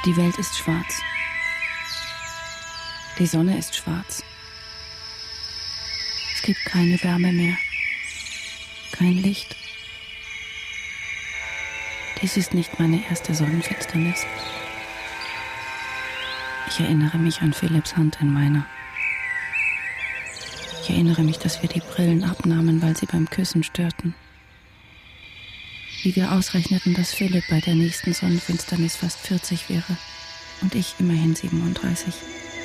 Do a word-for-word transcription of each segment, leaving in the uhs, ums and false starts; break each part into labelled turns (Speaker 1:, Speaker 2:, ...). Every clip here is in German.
Speaker 1: Die Welt ist schwarz. Die Sonne ist schwarz. Es gibt keine Wärme mehr. Kein Licht. Dies ist nicht meine erste Sonnenfinsternis. Ich erinnere mich an Philipps Hand in meiner. Ich erinnere mich, dass wir die Brillen abnahmen, weil sie beim Küssen störten. Wie wir ausrechneten, dass Philipp bei der nächsten Sonnenfinsternis fast vierzig wäre und ich immerhin siebenunddreißig.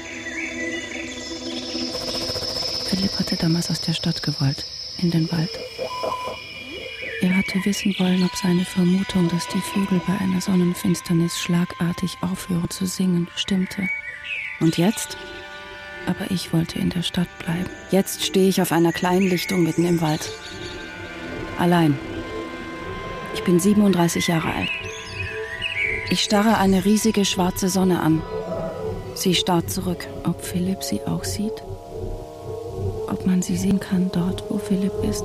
Speaker 1: Philipp hatte damals aus der Stadt gewollt, in den Wald. Er hatte wissen wollen, ob seine Vermutung, dass die Vögel bei einer Sonnenfinsternis schlagartig aufhören zu singen, stimmte. Und jetzt? Aber ich wollte in der Stadt bleiben. Jetzt stehe ich auf einer kleinen Lichtung mitten im Wald. Allein. Ich bin siebenunddreißig Jahre alt. Ich starre eine riesige schwarze Sonne an. Sie starrt zurück. Ob Philipp sie auch sieht? Ob man sie sehen kann dort, wo Philipp ist?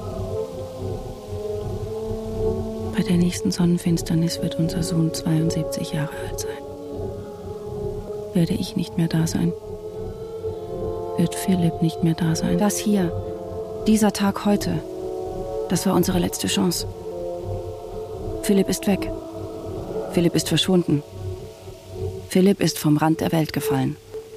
Speaker 1: Bei der nächsten Sonnenfinsternis wird unser Sohn zweiundsiebzig Jahre alt sein. Werde ich nicht mehr da sein? Wird Philipp nicht mehr da sein? Das hier, dieser Tag heute, das war unsere letzte Chance. Philipp ist weg. Philipp ist verschwunden. Philipp ist vom Rand der Welt gefallen.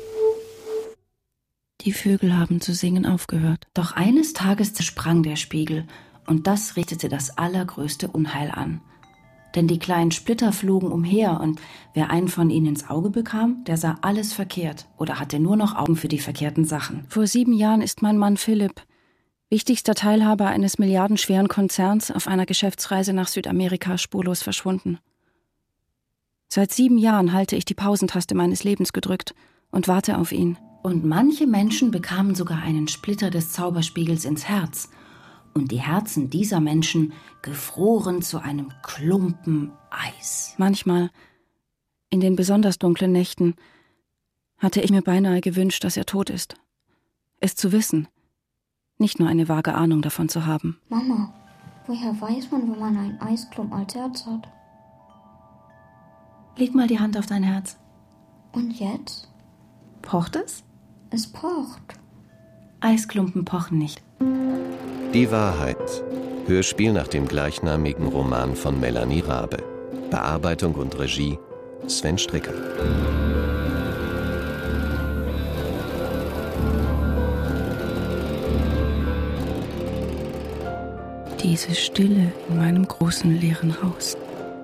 Speaker 1: Die Vögel haben zu singen aufgehört. Doch eines Tages zersprang der Spiegel und das richtete das allergrößte Unheil an. Denn die kleinen Splitter flogen umher und wer einen von ihnen ins Auge bekam, der sah alles verkehrt oder hatte nur noch Augen für die verkehrten Sachen. Vor sieben Jahren ist mein Mann Philipp, wichtigster Teilhaber eines milliardenschweren Konzerns, auf einer Geschäftsreise nach Südamerika spurlos verschwunden. Seit sieben Jahren halte ich die Pausentaste meines Lebens gedrückt und warte auf ihn. Und manche Menschen bekamen sogar einen Splitter des Zauberspiegels ins Herz. Und die Herzen dieser Menschen gefroren zu einem Klumpen Eis. Manchmal, in den besonders dunklen Nächten, hatte ich mir beinahe gewünscht, dass er tot ist. Es zu wissen, nicht nur eine vage Ahnung davon zu haben.
Speaker 2: Mama, woher weiß man, wenn man einen Eisklumpen als Herz hat?
Speaker 1: Leg mal die Hand auf dein Herz.
Speaker 2: Und jetzt?
Speaker 1: Pocht es?
Speaker 2: Es pocht.
Speaker 1: Eisklumpen pochen nicht.
Speaker 3: Die Wahrheit. Hörspiel nach dem gleichnamigen Roman von Melanie Rabe. Bearbeitung und Regie Sven Stricker.
Speaker 1: Diese Stille in meinem großen leeren Haus.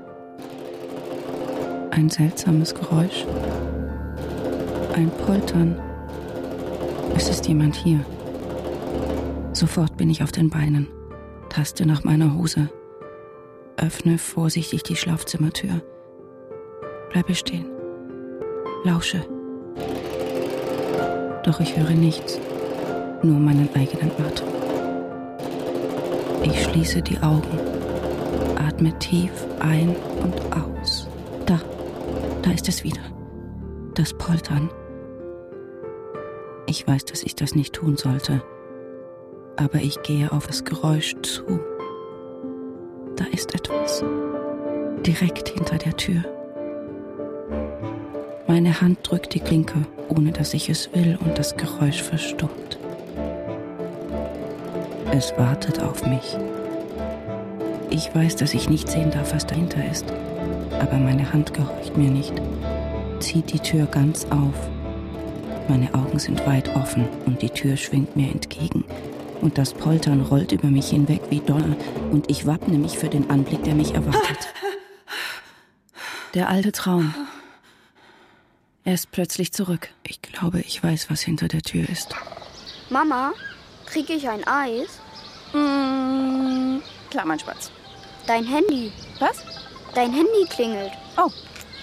Speaker 1: Ein seltsames Geräusch. Ein Poltern. Es ist jemand hier. Sofort bin ich auf den Beinen, taste nach meiner Hose, öffne vorsichtig die Schlafzimmertür, bleibe stehen, lausche. Doch ich höre nichts, nur meinen eigenen Atem. Ich schließe die Augen, atme tief ein und aus. Da, da ist es wieder, das Poltern. Ich weiß, dass ich das nicht tun sollte. Aber ich gehe auf das Geräusch zu. Da ist etwas. Direkt hinter der Tür. Meine Hand drückt die Klinke, ohne dass ich es will, und das Geräusch verstummt. Es wartet auf mich. Ich weiß, dass ich nicht sehen darf, was dahinter ist. Aber meine Hand gehorcht mir nicht. Zieht die Tür ganz auf. Meine Augen sind weit offen und die Tür schwingt mir entgegen. Und das Poltern rollt über mich hinweg wie Donner und ich wappne mich für den Anblick, der mich erwartet. Der alte Traum. Er ist plötzlich zurück. Ich glaube, ich weiß, was hinter der Tür ist.
Speaker 2: Mama, kriege ich ein Eis?
Speaker 1: Mmh, klar, mein Spatz.
Speaker 2: Dein Handy.
Speaker 1: Was?
Speaker 2: Dein Handy klingelt.
Speaker 1: Oh.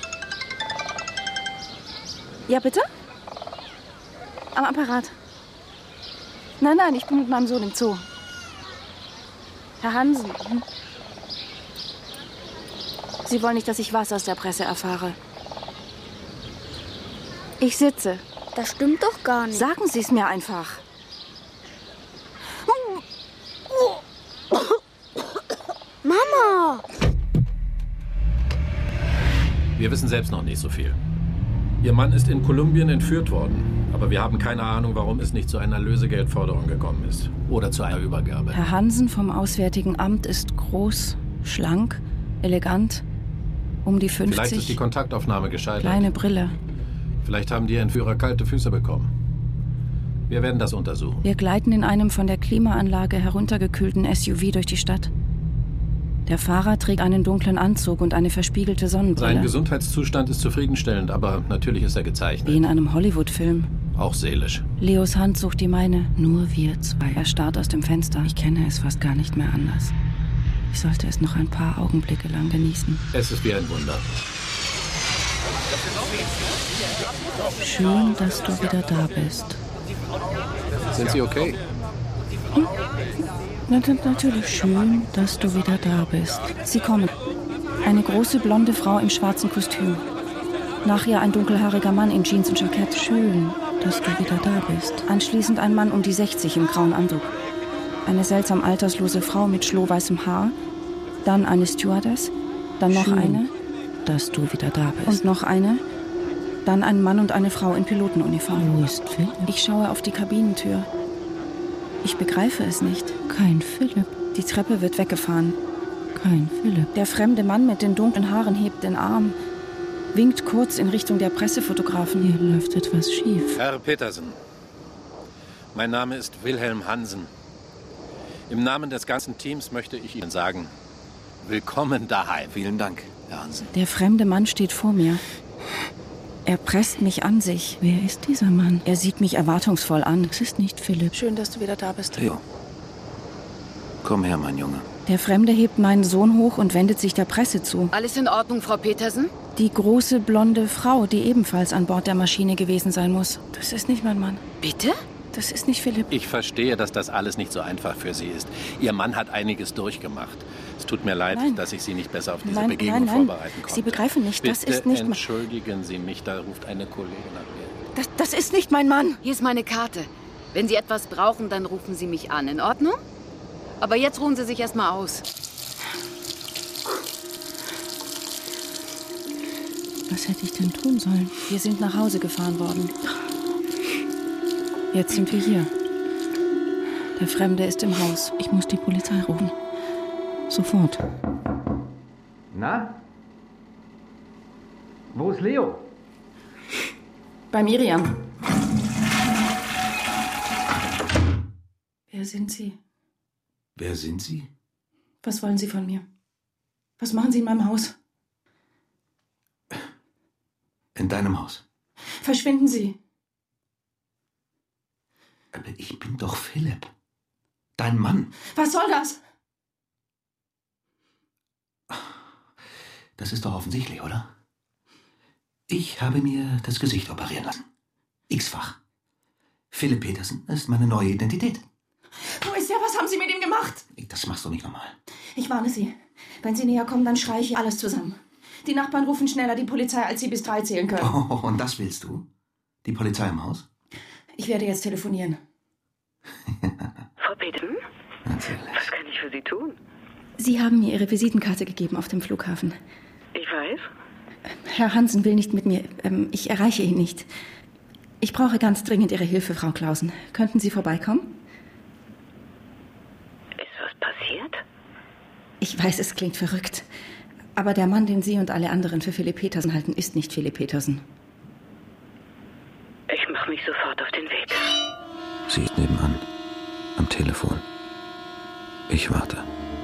Speaker 1: Ja, bitte? Am Apparat. Nein, nein, ich bin mit meinem Sohn im Zoo. Herr Hansen. Hm? Sie wollen nicht, dass ich was aus der Presse erfahre. Ich sitze.
Speaker 2: Das stimmt doch gar nicht.
Speaker 1: Sagen Sie es mir einfach.
Speaker 2: Mama!
Speaker 4: Wir Wir wissen selbst noch nicht so viel. Ihr Mann ist in Kolumbien entführt worden. Aber wir haben keine Ahnung, warum es nicht zu einer Lösegeldforderung gekommen ist. Oder zu einer Übergabe.
Speaker 1: Herr Hansen vom Auswärtigen Amt ist groß, schlank, elegant, um die fünfzig.
Speaker 4: Vielleicht ist die Kontaktaufnahme gescheitert.
Speaker 1: Kleine Brille.
Speaker 4: Vielleicht haben die Entführer kalte Füße bekommen. Wir werden das untersuchen.
Speaker 1: Wir gleiten in einem von der Klimaanlage heruntergekühlten S U V durch die Stadt. Der Fahrer trägt einen dunklen Anzug und eine verspiegelte Sonnenbrille.
Speaker 4: Sein Gesundheitszustand ist zufriedenstellend, aber natürlich ist er gezeichnet.
Speaker 1: Wie in einem Hollywood-Film.
Speaker 4: Auch seelisch.
Speaker 1: Leos Hand sucht die meine. Nur wir zwei. Er starrt aus dem Fenster. Ich kenne es fast gar nicht mehr anders. Ich sollte es noch ein paar Augenblicke lang genießen.
Speaker 4: Es ist wie ein Wunder.
Speaker 1: Schön, dass du wieder da bist.
Speaker 4: Sind Sie okay?
Speaker 1: Hm? Na, natürlich schön, dass du wieder da bist. Sie kommen. Eine große blonde Frau im schwarzen Kostüm. Nach ihr ein dunkelhaariger Mann in Jeans und Jackett. Schön, dass du wieder da bist. Anschließend ein Mann um die sechzig im grauen Anzug. Eine seltsam alterslose Frau mit schlohweißem Haar. Dann eine Stewardess. Dann noch schön, eine. Dass du wieder da bist. Und noch eine. Dann ein Mann und eine Frau in Pilotenuniform.
Speaker 5: Wo ist Philipp?
Speaker 1: Ich schaue auf die Kabinentür. Ich begreife es nicht.
Speaker 5: Kein Philipp.
Speaker 1: Die Treppe wird weggefahren.
Speaker 5: Kein Philipp.
Speaker 1: Der fremde Mann mit den dunklen Haaren hebt den Arm, winkt kurz in Richtung der Pressefotografen.
Speaker 5: Hier läuft etwas schief.
Speaker 4: Herr Petersen, mein Name ist Wilhelm Hansen. Im Namen des ganzen Teams möchte ich Ihnen sagen, willkommen daheim.
Speaker 6: Vielen Dank, Herr Hansen.
Speaker 1: Der fremde Mann steht vor mir. Er presst mich an sich.
Speaker 5: Wer ist dieser Mann?
Speaker 1: Er sieht mich erwartungsvoll an.
Speaker 5: Es ist nicht Philipp.
Speaker 1: Schön, dass du wieder da bist.
Speaker 6: Leo, komm her, mein Junge.
Speaker 1: Der Fremde hebt meinen Sohn hoch und wendet sich der Presse zu.
Speaker 7: Alles in Ordnung, Frau Petersen?
Speaker 1: Die große blonde Frau, die ebenfalls an Bord der Maschine gewesen sein muss. Das ist nicht mein Mann.
Speaker 7: Bitte?
Speaker 1: Das ist nicht Philipp.
Speaker 4: Ich verstehe, dass das alles nicht so einfach für Sie ist. Ihr Mann hat einiges durchgemacht. Es tut mir leid,
Speaker 1: nein.
Speaker 4: dass ich Sie nicht besser auf diese
Speaker 1: nein,
Speaker 4: Begegnung
Speaker 1: nein, nein.
Speaker 4: vorbereiten konnte.
Speaker 1: Sie begreifen nicht,
Speaker 4: Bitte
Speaker 1: das ist nicht...
Speaker 4: entschuldigen Sie mich, da ruft eine Kollegin nach mir.
Speaker 1: Das, das ist nicht mein Mann.
Speaker 7: Hier ist meine Karte. Wenn Sie etwas brauchen, dann rufen Sie mich an. In Ordnung? Aber jetzt ruhen Sie sich erst mal aus.
Speaker 5: Was hätte ich denn tun sollen?
Speaker 1: Wir sind nach Hause gefahren worden. Jetzt sind wir hier. Der Fremde ist im Haus.
Speaker 5: Ich muss die Polizei rufen. Sofort.
Speaker 6: Na? Wo ist Leo?
Speaker 1: Bei Miriam. Wer sind Sie?
Speaker 6: Wer sind Sie?
Speaker 1: Was wollen Sie von mir? Was machen Sie in meinem Haus?
Speaker 6: In deinem Haus.
Speaker 1: Verschwinden Sie.
Speaker 6: Aber ich bin doch Philipp. Dein Mann.
Speaker 1: Was soll das?
Speaker 6: Das ist doch offensichtlich, oder? Ich habe mir das Gesicht operieren lassen. X-fach. Philipp Petersen ist meine neue Identität.
Speaker 1: Wo ist er? Was haben Sie mit ihm gemacht?
Speaker 6: Das machst du nicht normal.
Speaker 1: Ich warne Sie. Wenn Sie näher kommen, dann schreie ich alles zusammen. Die Nachbarn rufen schneller die Polizei, als Sie bis drei zählen können.
Speaker 6: Oh, und das willst du? Die Polizei im Haus?
Speaker 1: Ich werde jetzt telefonieren.
Speaker 8: Frau Petersen?
Speaker 6: Natürlich.
Speaker 8: Was kann ich für Sie tun?
Speaker 1: Sie haben mir Ihre Visitenkarte gegeben auf dem Flughafen.
Speaker 8: Ich weiß.
Speaker 1: Herr Hansen will nicht mit mir. Ähm, ich erreiche ihn nicht. Ich brauche ganz dringend Ihre Hilfe, Frau Clausen. Könnten Sie vorbeikommen?
Speaker 8: Ist was passiert?
Speaker 1: Ich weiß, es klingt verrückt. Aber der Mann, den Sie und alle anderen für Philipp Petersen halten, ist nicht Philipp Petersen.
Speaker 8: Ich mache mich sofort auf den Weg.
Speaker 6: Sie ist nebenan. Am Telefon. Ich warte.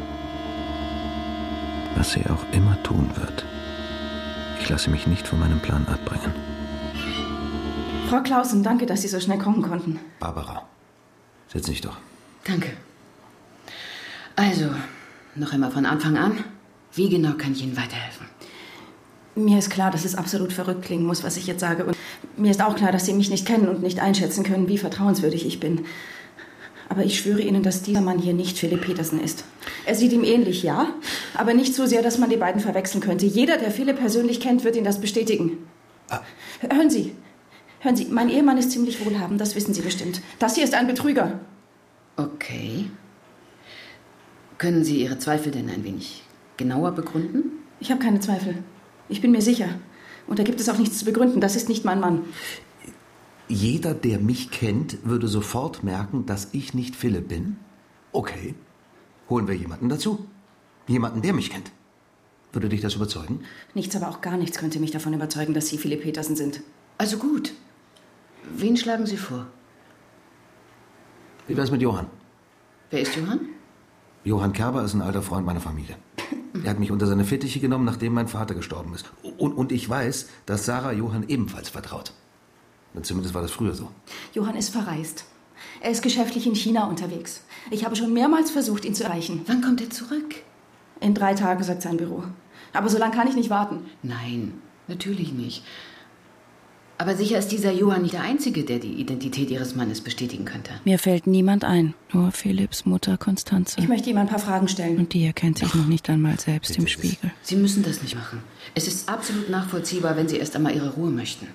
Speaker 6: Was sie auch immer tun wird. Ich lasse mich nicht von meinem Plan abbringen.
Speaker 1: Frau Clausen, danke, dass Sie so schnell kommen konnten.
Speaker 6: Barbara, setz dich doch.
Speaker 7: Danke. Also, noch einmal von Anfang an. Wie genau kann ich Ihnen weiterhelfen?
Speaker 1: Mir ist klar, dass es absolut verrückt klingen muss, was ich jetzt sage. Und mir ist auch klar, dass Sie mich nicht kennen und nicht einschätzen können, wie vertrauenswürdig ich bin. Aber ich schwöre Ihnen, dass dieser Mann hier nicht Philipp Petersen ist. Er sieht ihm ähnlich, ja, aber nicht so sehr, dass man die beiden verwechseln könnte. Jeder, der Philipp persönlich kennt, wird Ihnen das bestätigen.
Speaker 6: Ah.
Speaker 1: Hören Sie, hören Sie, mein Ehemann ist ziemlich wohlhabend, das wissen Sie bestimmt. Das hier ist ein Betrüger.
Speaker 7: Okay. Können Sie Ihre Zweifel denn ein wenig genauer begründen?
Speaker 1: Ich habe keine Zweifel. Ich bin mir sicher. Und da gibt es auch nichts zu begründen. Das ist nicht mein Mann.
Speaker 6: Jeder, der mich kennt, würde sofort merken, dass ich nicht Philipp bin. Okay, holen wir jemanden dazu. Jemanden, der mich kennt. Würde dich das überzeugen?
Speaker 1: Nichts, aber auch gar nichts könnte mich davon überzeugen, dass Sie Philipp Petersen sind.
Speaker 7: Also gut. Wen schlagen Sie vor?
Speaker 6: Wie wär's mit Johann?
Speaker 7: Wer ist Johann?
Speaker 6: Johann Kerber ist ein alter Freund meiner Familie. Er hat mich unter seine Fittiche genommen, nachdem mein Vater gestorben ist. Und, und ich weiß, dass Sarah Johann ebenfalls vertraut. Und zumindest war das früher so.
Speaker 1: Johann ist verreist. Er ist geschäftlich in China unterwegs. Ich habe schon mehrmals versucht, ihn zu erreichen.
Speaker 7: Wann kommt er zurück?
Speaker 1: In drei Tagen, sagt sein Büro. Aber so lange kann ich nicht warten.
Speaker 7: Nein, natürlich nicht. Aber sicher ist dieser Johann nicht der Einzige, der die Identität Ihres Mannes bestätigen könnte.
Speaker 5: Mir fällt niemand ein. Nur Philipps Mutter Konstanze.
Speaker 1: Ich möchte ihm ein paar Fragen stellen.
Speaker 5: Und die erkennt sich noch nicht einmal selbst im Spiegel.
Speaker 7: Sie müssen das nicht machen. Es ist absolut nachvollziehbar, wenn Sie erst einmal Ihre Ruhe möchten.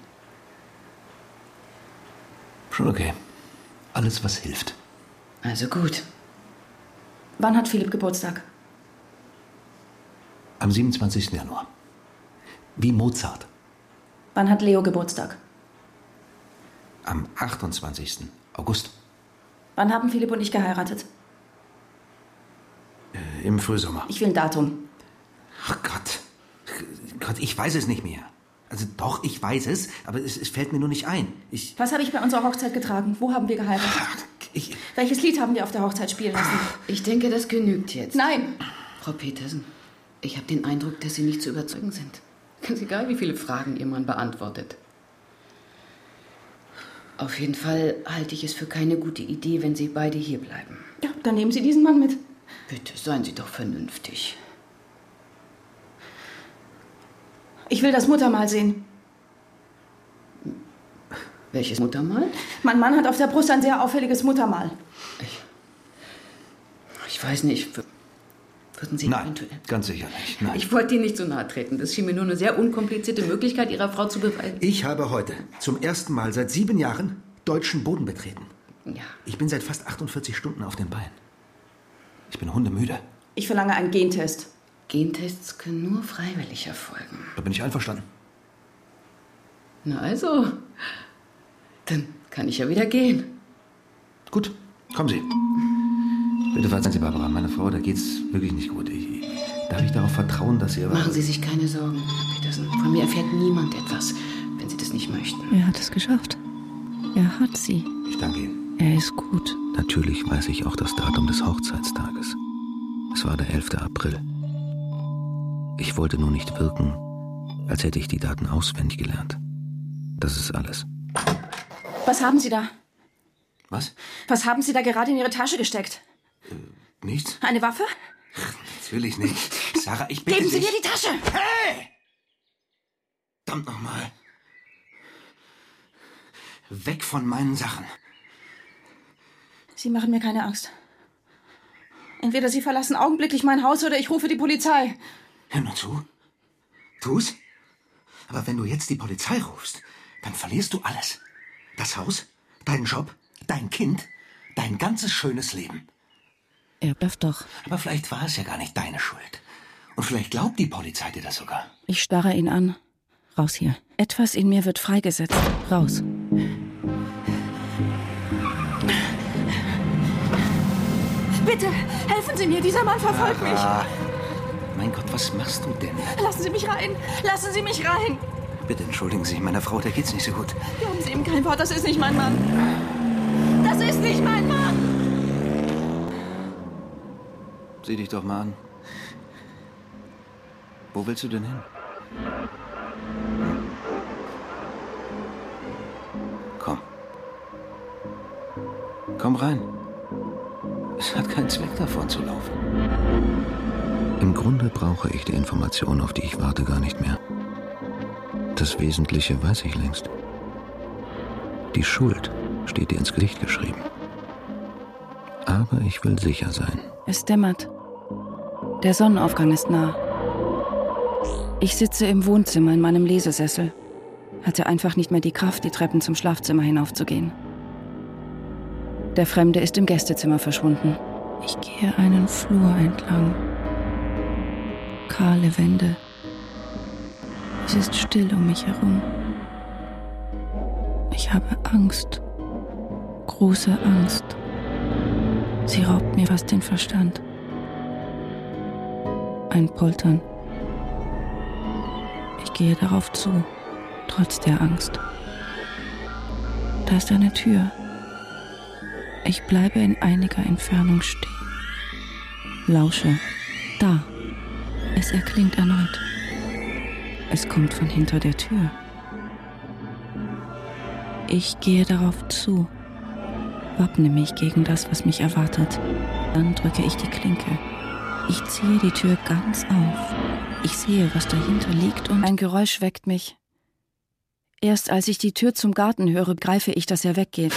Speaker 6: Schon okay. Alles, was hilft.
Speaker 7: Also gut.
Speaker 1: Wann hat Philipp Geburtstag?
Speaker 6: Am siebenundzwanzigsten Januar. Wie Mozart.
Speaker 1: Wann hat Leo Geburtstag?
Speaker 6: Am achtundzwanzigsten August.
Speaker 1: Wann haben Philipp und ich geheiratet?
Speaker 6: Äh, Im Frühsommer.
Speaker 1: Ich will ein Datum.
Speaker 6: Ach Gott. Gott, ich weiß es nicht mehr. Also doch, ich weiß es, aber es, es fällt mir nur nicht ein. Ich...
Speaker 1: Was habe ich bei unserer Hochzeit getragen? Wo haben wir geheiratet?
Speaker 6: Ich...
Speaker 1: Welches Lied haben wir auf der Hochzeit spielen lassen?
Speaker 7: Ich denke, das genügt jetzt.
Speaker 1: Nein!
Speaker 7: Frau Petersen, ich habe den Eindruck, dass Sie nicht zu überzeugen sind. Ganz egal, wie viele Fragen Ihr Mann beantwortet. Auf jeden Fall halte ich es für keine gute Idee, wenn Sie beide hier bleiben.
Speaker 1: Ja, dann nehmen Sie diesen Mann mit.
Speaker 7: Bitte, seien Sie doch vernünftig.
Speaker 1: Ich will das Muttermal sehen.
Speaker 7: Welches Muttermal?
Speaker 1: Mein Mann hat auf der Brust ein sehr auffälliges Muttermal.
Speaker 7: Ich, ich weiß nicht. Würden Sie
Speaker 6: Nein,
Speaker 7: eventuell...
Speaker 6: ganz sicher nicht. Nein.
Speaker 7: Ich wollte Ihnen nicht so nahe treten. Das schien mir nur eine sehr unkomplizierte Möglichkeit, Ihrer Frau zu beweisen.
Speaker 6: Ich habe heute zum ersten Mal seit sieben Jahren deutschen Boden betreten.
Speaker 7: Ja.
Speaker 6: Ich bin seit fast achtundvierzig Stunden auf den Beinen. Ich bin hundemüde.
Speaker 1: Ich verlange einen Gentest.
Speaker 7: Gentests können nur freiwillig erfolgen.
Speaker 6: Da bin ich einverstanden.
Speaker 7: Na also, dann kann ich ja wieder gehen.
Speaker 6: Gut, kommen Sie. Bitte verzeihen Sie, Barbara, meine Frau, da geht's wirklich nicht gut. Ich, darf ich darauf vertrauen, dass Sie...
Speaker 7: Machen Sie sich keine Sorgen, Herr Petersen. Von mir erfährt niemand etwas, wenn Sie das nicht möchten.
Speaker 5: Er hat es geschafft. Er hat sie.
Speaker 6: Ich danke Ihnen.
Speaker 5: Er ist gut.
Speaker 3: Natürlich weiß ich auch das Datum des Hochzeitstages. Es war der elfte April. Ich wollte nur nicht wirken, als hätte ich die Daten auswendig gelernt. Das ist alles.
Speaker 1: Was haben Sie da?
Speaker 6: Was?
Speaker 1: Was haben Sie da gerade in Ihre Tasche gesteckt?
Speaker 6: Äh, nichts?
Speaker 1: Eine Waffe?
Speaker 6: Ach, natürlich nicht. Sarah, ich bitte
Speaker 1: Geben Sie
Speaker 6: dich.
Speaker 1: mir die Tasche!
Speaker 6: Hey! Verdammt nochmal. Weg von meinen Sachen.
Speaker 1: Sie machen mir keine Angst. Entweder Sie verlassen augenblicklich mein Haus oder ich rufe die Polizei.
Speaker 6: Hör nur zu. Tu's. Aber wenn du jetzt die Polizei rufst, dann verlierst du alles. Das Haus, deinen Job, dein Kind, dein ganzes schönes Leben.
Speaker 5: Er blufft doch.
Speaker 6: Aber vielleicht war es ja gar nicht deine Schuld. Und vielleicht glaubt die Polizei dir das sogar.
Speaker 5: Ich starre ihn an. Raus hier. Etwas in mir wird freigesetzt. Raus.
Speaker 1: Bitte, helfen Sie mir. Dieser Mann verfolgt mich.
Speaker 6: Ah, mein Gott, was machst du denn?
Speaker 1: Lassen Sie mich rein. Lassen Sie mich rein.
Speaker 6: Bitte entschuldigen Sie, meiner Frau, der geht's nicht so gut.
Speaker 1: Glauben Sie ihm kein Wort. Das ist nicht mein Mann. Das ist nicht mein Mann.
Speaker 6: Sieh dich doch mal an. Wo willst du denn hin? Komm. Komm rein. Es hat keinen Zweck, davon zu laufen.
Speaker 3: Im Grunde brauche ich die Information, auf die ich warte, gar nicht mehr. Das Wesentliche weiß ich längst. Die Schuld steht dir ins Gesicht geschrieben. Aber ich will sicher sein.
Speaker 5: Es dämmert. Der Sonnenaufgang ist nah. Ich sitze im Wohnzimmer in meinem Lesesessel. Hatte einfach nicht mehr die Kraft, die Treppen zum Schlafzimmer hinaufzugehen. Der Fremde ist im Gästezimmer verschwunden. Ich gehe einen Flur entlang. Kahle Wände. Es ist still um mich herum. Ich habe Angst. Große Angst. Sie raubt mir fast den Verstand. Ein Poltern. Ich gehe darauf zu, trotz der Angst. Da ist eine Tür. Ich bleibe in einiger Entfernung stehen. Lausche. Da. Es erklingt erneut. Es kommt von hinter der Tür. Ich gehe darauf zu, wappne mich gegen das, was mich erwartet. Dann drücke ich die Klinke. Ich ziehe die Tür ganz auf. Ich sehe, was dahinter liegt, und ein Geräusch weckt mich. Erst als ich die Tür zum Garten höre, begreife ich, dass er weggeht.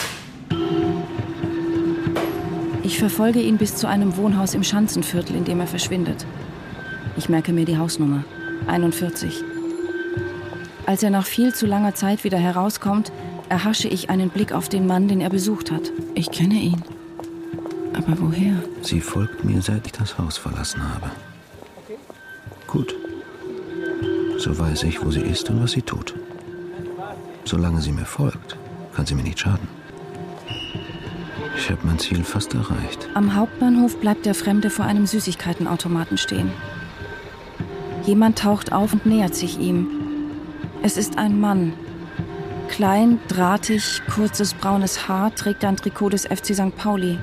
Speaker 5: Ich verfolge ihn bis zu einem Wohnhaus im Schanzenviertel, in dem er verschwindet. Ich merke mir die Hausnummer. einundvierzig. Als er nach viel zu langer Zeit wieder herauskommt, erhasche ich einen Blick auf den Mann, den er besucht hat. Ich kenne ihn. Aber woher?
Speaker 3: Sie folgt mir, seit ich das Haus verlassen habe. Gut. So weiß ich, wo sie ist und was sie tut. Solange sie mir folgt, kann sie mir nicht schaden. Ich habe mein Ziel fast erreicht.
Speaker 5: Am Hauptbahnhof bleibt der Fremde vor einem Süßigkeitenautomaten stehen. Jemand taucht auf und nähert sich ihm. Es ist ein Mann. Klein, drahtig, kurzes braunes Haar, trägt ein Trikot des F C Sankt Pauli.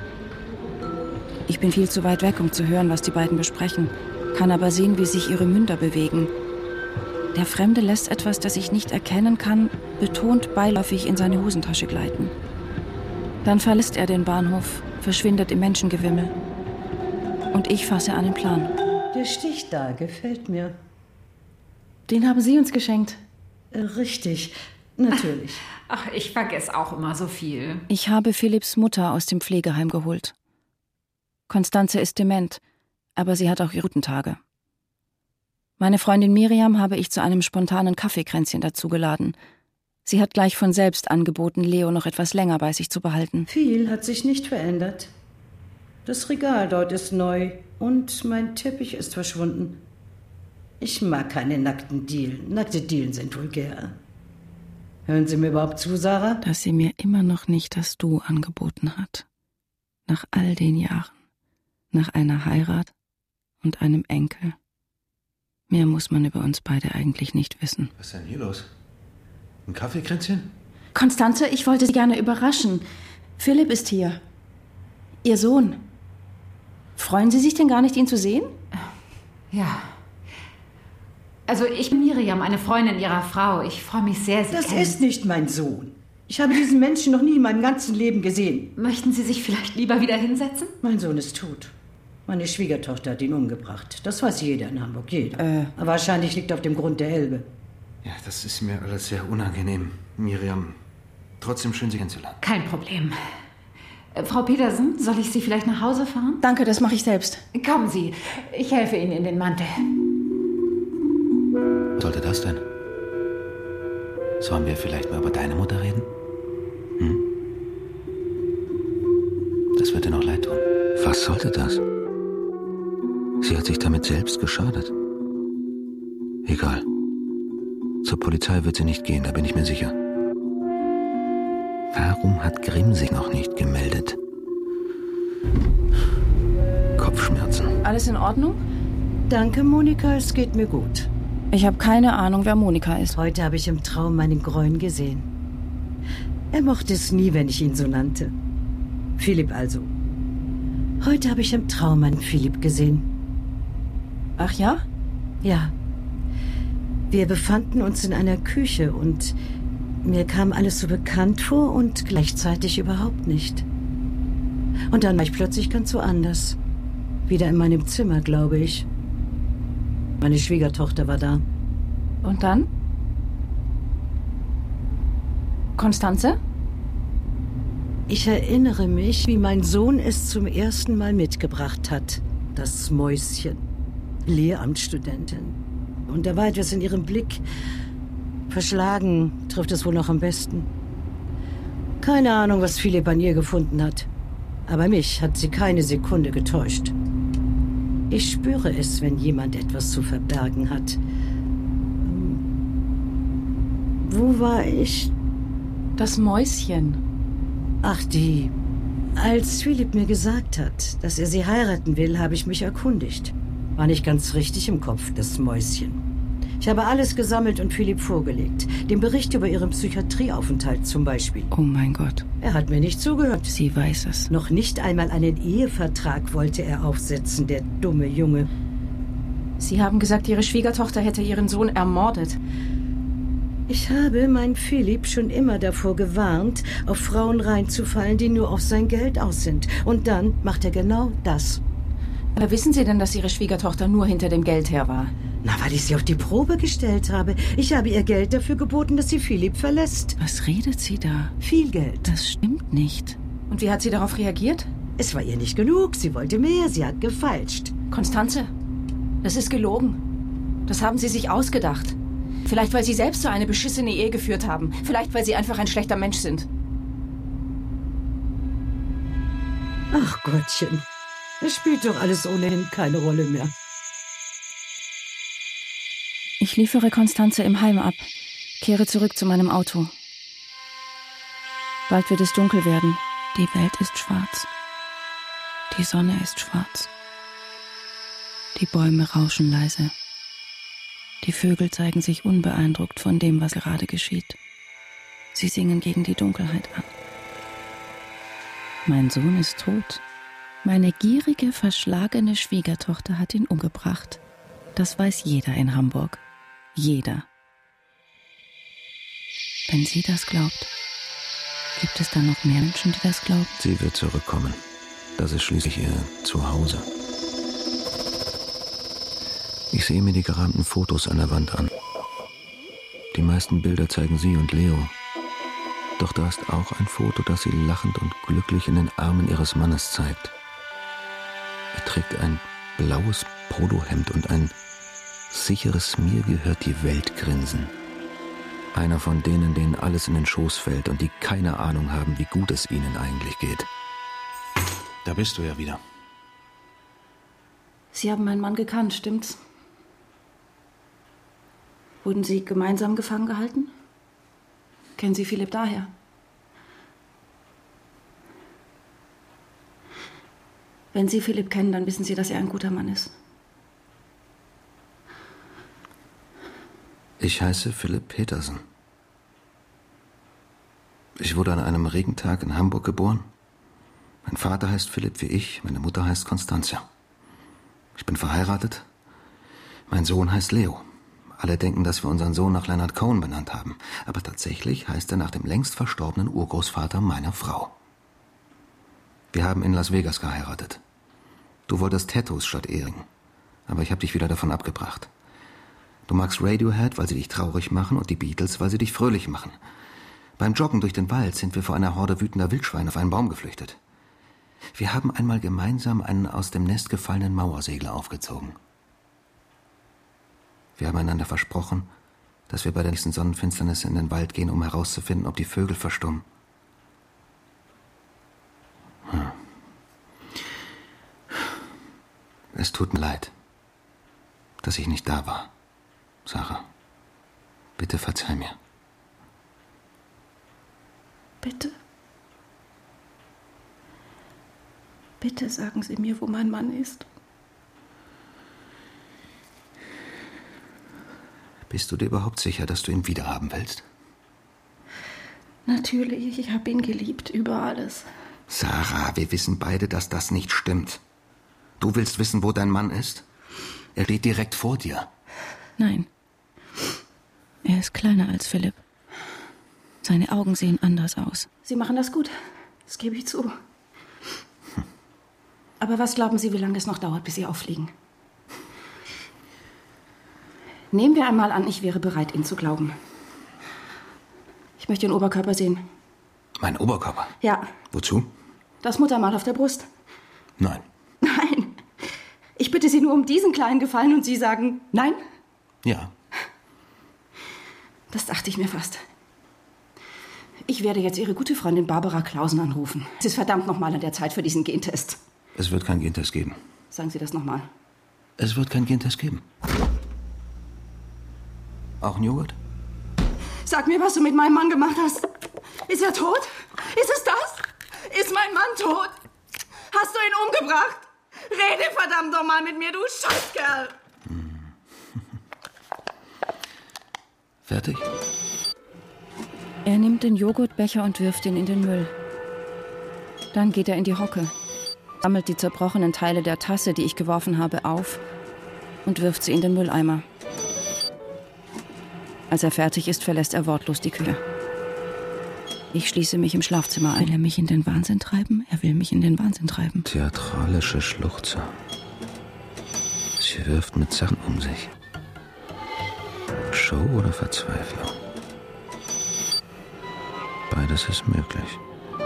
Speaker 5: Ich bin viel zu weit weg, um zu hören, was die beiden besprechen, kann aber sehen, wie sich ihre Münder bewegen. Der Fremde lässt etwas, das ich nicht erkennen kann, betont beiläufig in seine Hosentasche gleiten. Dann verlässt er den Bahnhof, verschwindet im Menschengewimmel. Und ich fasse einen Plan.
Speaker 9: Der Stich da gefällt mir.
Speaker 5: Den haben Sie uns geschenkt.
Speaker 9: Äh, richtig, natürlich.
Speaker 10: Ach, ich vergesse auch immer so viel.
Speaker 5: Ich habe Philipps Mutter aus dem Pflegeheim geholt. Konstanze ist dement, aber sie hat auch ihre guten Tage. Meine Freundin Miriam habe ich zu einem spontanen Kaffeekränzchen dazugeladen. Sie hat gleich von selbst angeboten, Leo noch etwas länger bei sich zu behalten.
Speaker 9: Viel hat sich nicht verändert. Das Regal dort ist neu und mein Teppich ist verschwunden. Ich mag keine nackten Dielen. Nackte Dielen sind vulgär. Hören Sie mir überhaupt zu, Sarah?
Speaker 5: Dass sie mir immer noch nicht das Du angeboten hat. Nach all den Jahren. Nach einer Heirat und einem Enkel. Mehr muss man über uns beide eigentlich nicht wissen.
Speaker 6: Was ist denn hier los? Ein Kaffeekränzchen?
Speaker 5: Konstanze, ich wollte Sie gerne überraschen. Philipp ist hier. Ihr Sohn. Freuen Sie sich denn gar nicht, ihn zu sehen?
Speaker 10: Ja. Also ich bin Miriam, eine Freundin Ihrer Frau. Ich freue mich sehr, Sie
Speaker 9: Das
Speaker 10: kennen.
Speaker 9: ist nicht mein Sohn. Ich habe diesen Menschen noch nie in meinem ganzen Leben gesehen.
Speaker 10: Möchten Sie sich vielleicht lieber wieder hinsetzen?
Speaker 9: Mein Sohn ist tot. Meine Schwiegertochter hat ihn umgebracht. Das weiß jeder in Hamburg, jeder. Äh. Wahrscheinlich liegt er auf dem Grund der Elbe.
Speaker 6: Ja, das ist mir alles sehr unangenehm, Miriam. Trotzdem schön, Sie kennenzulernen.
Speaker 10: Kein Problem. Äh, Frau Petersen, soll ich Sie vielleicht nach Hause fahren?
Speaker 5: Danke, das mache ich selbst.
Speaker 10: Kommen Sie, ich helfe Ihnen in den Mantel.
Speaker 3: Was sollte das denn? Sollen wir vielleicht mal über deine Mutter reden? Hm? Das wird dir noch leid tun. Was sollte das? Sie hat sich damit selbst geschadet. Egal. Zur Polizei wird sie nicht gehen, da bin ich mir sicher. Warum hat Grimm sich noch nicht gemeldet? Kopfschmerzen.
Speaker 5: Alles in Ordnung?
Speaker 9: Danke, Monika, es geht mir gut.
Speaker 5: Ich habe keine Ahnung, wer Monika ist.
Speaker 9: Heute habe ich im Traum meinen Gräuen gesehen. Er mochte es nie, wenn ich ihn so nannte. Philipp also. Heute habe ich im Traum meinen Philipp gesehen.
Speaker 5: Ach ja?
Speaker 9: Ja. Wir befanden uns in einer Küche und mir kam alles so bekannt vor und gleichzeitig überhaupt nicht. Und dann war ich plötzlich ganz woanders. Wieder in meinem Zimmer, glaube ich. Meine Schwiegertochter war da.
Speaker 5: Und dann? Konstanze?
Speaker 9: Ich erinnere mich, wie mein Sohn es zum ersten Mal mitgebracht hat. Das Mäuschen. Lehramtsstudentin. Und da war etwas in ihrem Blick. Verschlagen trifft es wohl noch am besten. Keine Ahnung, was Philipp an ihr gefunden hat. Aber mich hat sie keine Sekunde getäuscht. Ich spüre es, wenn jemand etwas zu verbergen hat. Wo war ich?
Speaker 5: Das Mäuschen.
Speaker 9: Ach, die. Als Philipp mir gesagt hat, dass er sie heiraten will, habe ich mich erkundigt. War nicht ganz richtig im Kopf, das Mäuschen. Ich habe alles gesammelt und Philipp vorgelegt. Den Bericht über ihren Psychiatrieaufenthalt zum Beispiel.
Speaker 5: Oh mein Gott.
Speaker 9: Er hat mir nicht zugehört.
Speaker 5: Sie weiß es.
Speaker 9: Noch nicht einmal einen Ehevertrag wollte er aufsetzen, der dumme Junge.
Speaker 5: Sie haben gesagt, Ihre Schwiegertochter hätte Ihren Sohn ermordet.
Speaker 9: Ich habe meinen Philipp schon immer davor gewarnt, auf Frauen reinzufallen, die nur auf sein Geld aus sind. Und dann macht er genau das.
Speaker 5: Aber wissen Sie denn, dass Ihre Schwiegertochter nur hinter dem Geld her war?
Speaker 9: Na, weil ich sie auf die Probe gestellt habe. Ich habe ihr Geld dafür geboten, dass sie Philipp verlässt.
Speaker 5: Was redet sie da?
Speaker 9: Viel Geld.
Speaker 5: Das stimmt nicht. Und wie hat sie darauf reagiert?
Speaker 9: Es war ihr nicht genug. Sie wollte mehr. Sie hat gefeilscht.
Speaker 5: Konstanze, das ist gelogen. Das haben Sie sich ausgedacht. Vielleicht, weil Sie selbst so eine beschissene Ehe geführt haben. Vielleicht, weil Sie einfach ein schlechter Mensch sind.
Speaker 9: Ach Gottchen, es spielt doch alles ohnehin keine Rolle mehr.
Speaker 5: Ich liefere Konstanze im Heim ab, kehre zurück zu meinem Auto. Bald wird es dunkel werden. Die Welt ist schwarz. Die Sonne ist schwarz. Die Bäume rauschen leise. Die Vögel zeigen sich unbeeindruckt von dem, was gerade geschieht. Sie singen gegen die Dunkelheit an. Mein Sohn ist tot. Meine gierige, verschlagene Schwiegertochter hat ihn umgebracht. Das weiß jeder in Hamburg. Jeder. Wenn sie das glaubt, gibt es dann noch mehr Menschen, die das glauben?
Speaker 3: Sie wird zurückkommen. Das ist schließlich ihr Zuhause. Ich sehe mir die gerahmten Fotos an der Wand an. Die meisten Bilder zeigen sie und Leo. Doch da ist auch ein Foto, das sie lachend und glücklich in den Armen ihres Mannes zeigt. Er trägt ein blaues Polohemd und ein sicheres Mir gehört die Welt Grinsen. Einer von denen, denen alles in den Schoß fällt und die keine Ahnung haben, wie gut es ihnen eigentlich geht.
Speaker 6: Da bist du ja wieder.
Speaker 5: Sie haben meinen Mann gekannt, stimmt's? Wurden Sie gemeinsam gefangen gehalten? Kennen Sie Philipp daher? Wenn Sie Philipp kennen, dann wissen Sie, dass er ein guter Mann ist.
Speaker 3: Ich heiße Philipp Petersen. Ich wurde an einem Regentag in Hamburg geboren. Mein Vater heißt Philipp wie ich, meine Mutter heißt Constantia. Ich bin verheiratet. Mein Sohn heißt Leo. Alle denken, dass wir unseren Sohn nach Leonard Cohen benannt haben. Aber tatsächlich heißt er nach dem längst verstorbenen Urgroßvater meiner Frau. Wir haben in Las Vegas geheiratet. Du wolltest Tattoos statt Ehringen. Aber ich habe dich wieder davon abgebracht. Du magst Radiohead, weil sie dich traurig machen, und die Beatles, weil sie dich fröhlich machen. Beim Joggen durch den Wald sind wir vor einer Horde wütender Wildschweine auf einen Baum geflüchtet. Wir haben einmal gemeinsam einen aus dem Nest gefallenen Mauersegler aufgezogen. Wir haben einander versprochen, dass wir bei der nächsten Sonnenfinsternis in den Wald gehen, um herauszufinden, ob die Vögel verstummen. Hm. Es tut mir leid, dass ich nicht da war. Sarah, bitte verzeih mir.
Speaker 5: Bitte. Bitte sagen Sie mir, wo mein Mann ist.
Speaker 3: Bist du dir überhaupt sicher, dass du ihn wiederhaben willst?
Speaker 5: Natürlich, ich habe ihn geliebt, über alles.
Speaker 3: Sarah, wir wissen beide, dass das nicht stimmt. Du willst wissen, wo dein Mann ist? Er steht direkt vor dir.
Speaker 5: Nein. Er ist kleiner als Philipp. Seine Augen sehen anders aus. Sie machen das gut. Das gebe ich zu. Hm. Aber was glauben Sie, wie lange es noch dauert, bis Sie auffliegen? Nehmen wir einmal an, ich wäre bereit, Ihnen zu glauben. Ich möchte Ihren Oberkörper sehen.
Speaker 3: Mein Oberkörper?
Speaker 5: Ja.
Speaker 3: Wozu?
Speaker 5: Das Muttermal auf der Brust.
Speaker 3: Nein.
Speaker 5: Nein. Ich bitte Sie nur um diesen kleinen Gefallen und Sie sagen nein?
Speaker 3: Ja.
Speaker 5: Das dachte ich mir fast. Ich werde jetzt Ihre gute Freundin Barbara Klausen anrufen. Es ist verdammt nochmal an der Zeit für diesen Gentest.
Speaker 3: Es wird keinen Gentest geben.
Speaker 5: Sagen Sie das nochmal.
Speaker 3: Es wird keinen Gentest geben. Auch ein Joghurt?
Speaker 5: Sag mir, was du mit meinem Mann gemacht hast. Ist er tot? Ist es das? Ist mein Mann tot? Hast du ihn umgebracht? Rede verdammt doch mal mit mir, du Scheißkerl!
Speaker 3: Fertig?
Speaker 5: Er nimmt den Joghurtbecher und wirft ihn in den Müll. Dann geht er in die Hocke, sammelt die zerbrochenen Teile der Tasse, die ich geworfen habe, auf und wirft sie in den Mülleimer. Als er fertig ist, verlässt er wortlos die Küche. Ich schließe mich im Schlafzimmer ein. Will er mich in den Wahnsinn treiben? Er will mich in den Wahnsinn treiben.
Speaker 3: Theatralische Schluchzer. Sie wirft mit Sachen um sich. Show oder Verzweiflung? Beides ist möglich.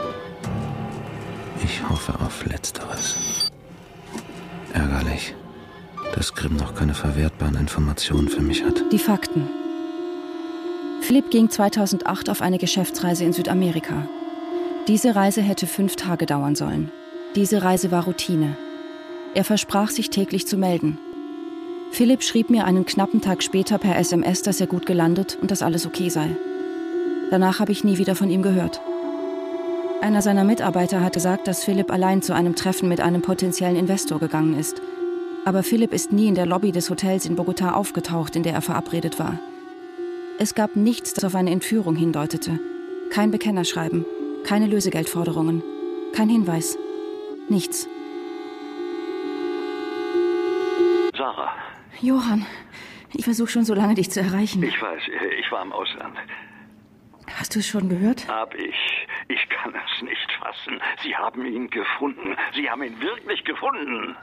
Speaker 3: Ich hoffe auf Letzteres. Ärgerlich, dass Grimm noch keine verwertbaren Informationen für mich hat.
Speaker 5: Die Fakten. Philipp ging zweitausendacht auf eine Geschäftsreise in Südamerika. Diese Reise hätte fünf Tage dauern sollen. Diese Reise war Routine. Er versprach, sich täglich zu melden. Philipp schrieb mir einen knappen Tag später per S M S, dass er gut gelandet und dass alles okay sei. Danach habe ich nie wieder von ihm gehört. Einer seiner Mitarbeiter hat gesagt, dass Philipp allein zu einem Treffen mit einem potenziellen Investor gegangen ist. Aber Philipp ist nie in der Lobby des Hotels in Bogotá aufgetaucht, in der er verabredet war. Es gab nichts, das auf eine Entführung hindeutete. Kein Bekennerschreiben, keine Lösegeldforderungen, kein Hinweis. Nichts.
Speaker 11: Sarah.
Speaker 5: Johann, ich versuche schon so lange, dich zu erreichen.
Speaker 11: Ich weiß, ich war im Ausland.
Speaker 5: Hast du es schon gehört?
Speaker 11: Hab ich. Ich kann es nicht fassen. Sie haben ihn gefunden. Sie haben ihn wirklich gefunden.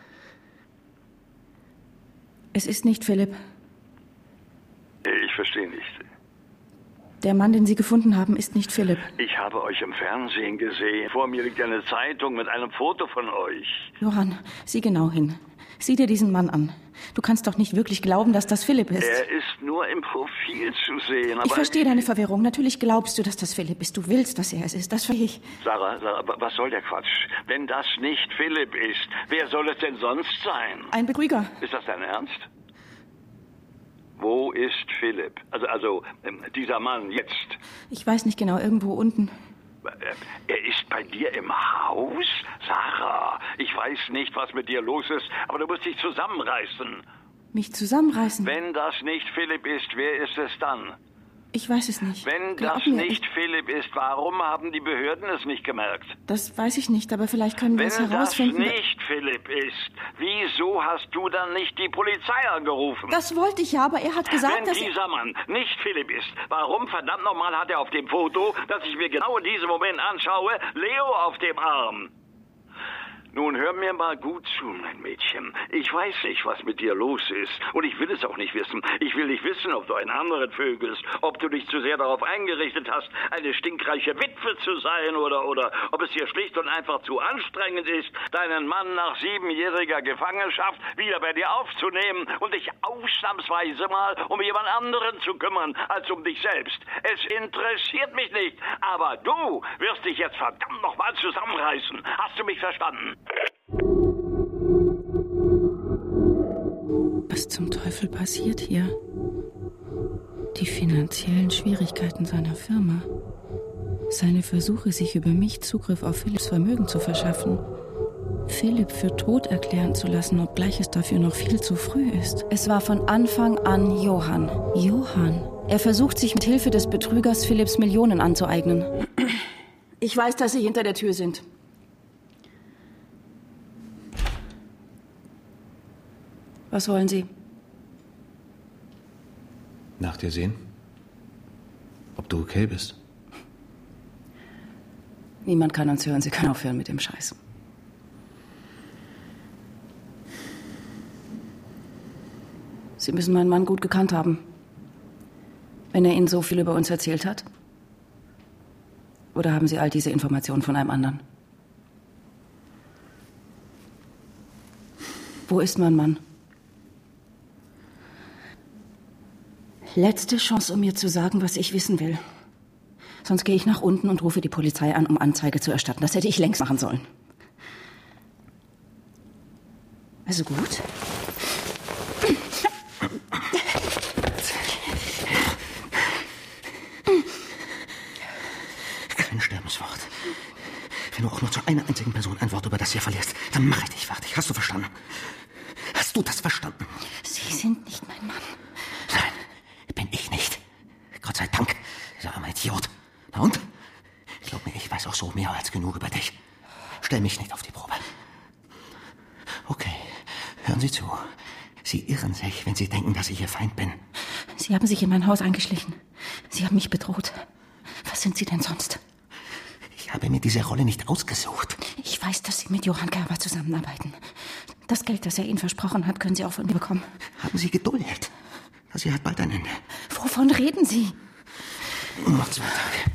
Speaker 5: Es ist nicht Philipp.
Speaker 11: Ich verstehe nicht.
Speaker 5: Der Mann, den Sie gefunden haben, ist nicht Philipp.
Speaker 11: Ich habe euch im Fernsehen gesehen. Vor mir liegt eine Zeitung mit einem Foto von euch.
Speaker 5: Johann, sieh genau hin. Sieh dir diesen Mann an. Du kannst doch nicht wirklich glauben, dass das Philipp ist.
Speaker 11: Er ist nur im Profil zu sehen, aber...
Speaker 5: Ich verstehe deine Verwirrung. Natürlich glaubst du, dass das Philipp ist. Du willst, dass er es ist. Das verstehe ich.
Speaker 11: Sarah, Sarah, was soll der Quatsch? Wenn das nicht Philipp ist, wer soll es denn sonst sein?
Speaker 5: Ein Betrüger.
Speaker 11: Ist das dein Ernst? Wo ist Philipp? Also, also, dieser Mann jetzt.
Speaker 5: Ich weiß nicht genau, irgendwo unten.
Speaker 11: Er ist bei dir im Haus? Sarah, ich weiß nicht, was mit dir los ist, aber du musst dich zusammenreißen.
Speaker 5: Mich zusammenreißen?
Speaker 11: Wenn das nicht Philipp ist, wer ist es dann?
Speaker 5: Ich weiß es nicht.
Speaker 11: Wenn
Speaker 5: Glaub
Speaker 11: das
Speaker 5: mir,
Speaker 11: nicht
Speaker 5: ich...
Speaker 11: Philipp ist, warum haben die Behörden es nicht gemerkt?
Speaker 5: Das weiß ich nicht, aber vielleicht können wir
Speaker 11: Wenn
Speaker 5: es herausfinden.
Speaker 11: Wenn das nicht Philipp ist, wieso hast du dann nicht die Polizei angerufen?
Speaker 5: Das wollte ich ja, aber er hat gesagt,
Speaker 11: Wenn
Speaker 5: dass...
Speaker 11: Wenn dieser Mann nicht Philipp ist, warum verdammt nochmal hat er auf dem Foto, das ich mir genau in diesem Moment anschaue, Leo auf dem Arm? Nun, hör mir mal gut zu, mein Mädchen. Ich weiß nicht, was mit dir los ist. Und ich will es auch nicht wissen. Ich will nicht wissen, ob du einen anderen vögelst, ob du dich zu sehr darauf eingerichtet hast, eine stinkreiche Witwe zu sein oder, oder ob es dir schlicht und einfach zu anstrengend ist, deinen Mann nach siebenjähriger Gefangenschaft wieder bei dir aufzunehmen und dich ausnahmsweise mal um jemand anderen zu kümmern, als um dich selbst. Es interessiert mich nicht. Aber du wirst dich jetzt verdammt nochmal zusammenreißen. Hast du mich verstanden?
Speaker 5: Was zum Teufel passiert hier? Die finanziellen Schwierigkeiten seiner Firma. Seine Versuche, sich über mich Zugriff auf Philipps Vermögen zu verschaffen. Philipp für tot erklären zu lassen, obgleich es dafür noch viel zu früh ist. Es war von Anfang an Johann. Johann. Er versucht, sich mit Hilfe des Betrügers Philipps Millionen anzueignen. Ich weiß, dass Sie hinter der Tür sind. Was wollen Sie?
Speaker 3: Nach dir sehen? Ob du okay bist?
Speaker 5: Niemand kann uns hören. Sie können aufhören mit dem Scheiß. Sie müssen meinen Mann gut gekannt haben. Wenn er Ihnen so viel über uns erzählt hat? Oder haben Sie all diese Informationen von einem anderen? Wo ist mein Mann? Letzte Chance, um mir zu sagen, was ich wissen will. Sonst gehe ich nach unten und rufe die Polizei an, um Anzeige zu erstatten. Das hätte ich längst machen sollen. Also gut.
Speaker 6: Kein Sterbenswort. Wenn du auch nur zu einer einzigen Person ein Wort über das hier verlierst, dann mache ich dich fertig. Hast du verstanden? Hast du das verstanden?
Speaker 1: Sie sind nicht mein Mann.
Speaker 6: Nein, bin ich nicht. Gott sei Dank, dieser arme Idiot. Na und? Glaub mir, ich weiß auch so mehr als genug über dich. Stell mich nicht auf die Probe. Okay, hören Sie zu. Sie irren sich, wenn Sie denken, dass ich Ihr Feind bin.
Speaker 1: Sie haben sich in mein Haus eingeschlichen. Sie haben mich bedroht. Was sind Sie denn sonst?
Speaker 6: Ich habe mir diese Rolle nicht ausgesucht.
Speaker 1: Ich weiß, dass Sie mit Johann Gerber zusammenarbeiten. Das Geld, das er Ihnen versprochen hat, können Sie auch von mir bekommen.
Speaker 6: Haben Sie Geduld. Das hier hat bald ein Ende.
Speaker 1: Wovon reden Sie?
Speaker 6: Noch zwei Tage.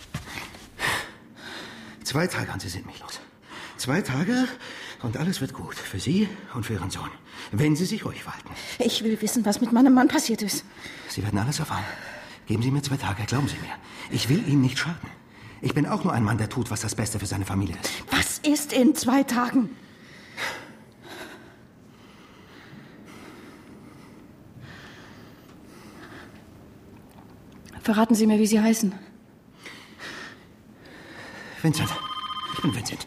Speaker 6: Zwei Tage und Sie sind mich los. Zwei Tage und alles wird gut. Für Sie und für Ihren Sohn. Wenn Sie sich ruhig verhalten.
Speaker 1: Ich will wissen, was mit meinem Mann passiert ist.
Speaker 6: Sie werden alles erfahren. Geben Sie mir zwei Tage, glauben Sie mir. Ich will Ihnen nicht schaden. Ich bin auch nur ein Mann, der tut, was das Beste für seine Familie ist.
Speaker 1: Was ist in zwei Tagen? Verraten Sie mir, wie Sie heißen.
Speaker 6: Vincent. Ich bin Vincent.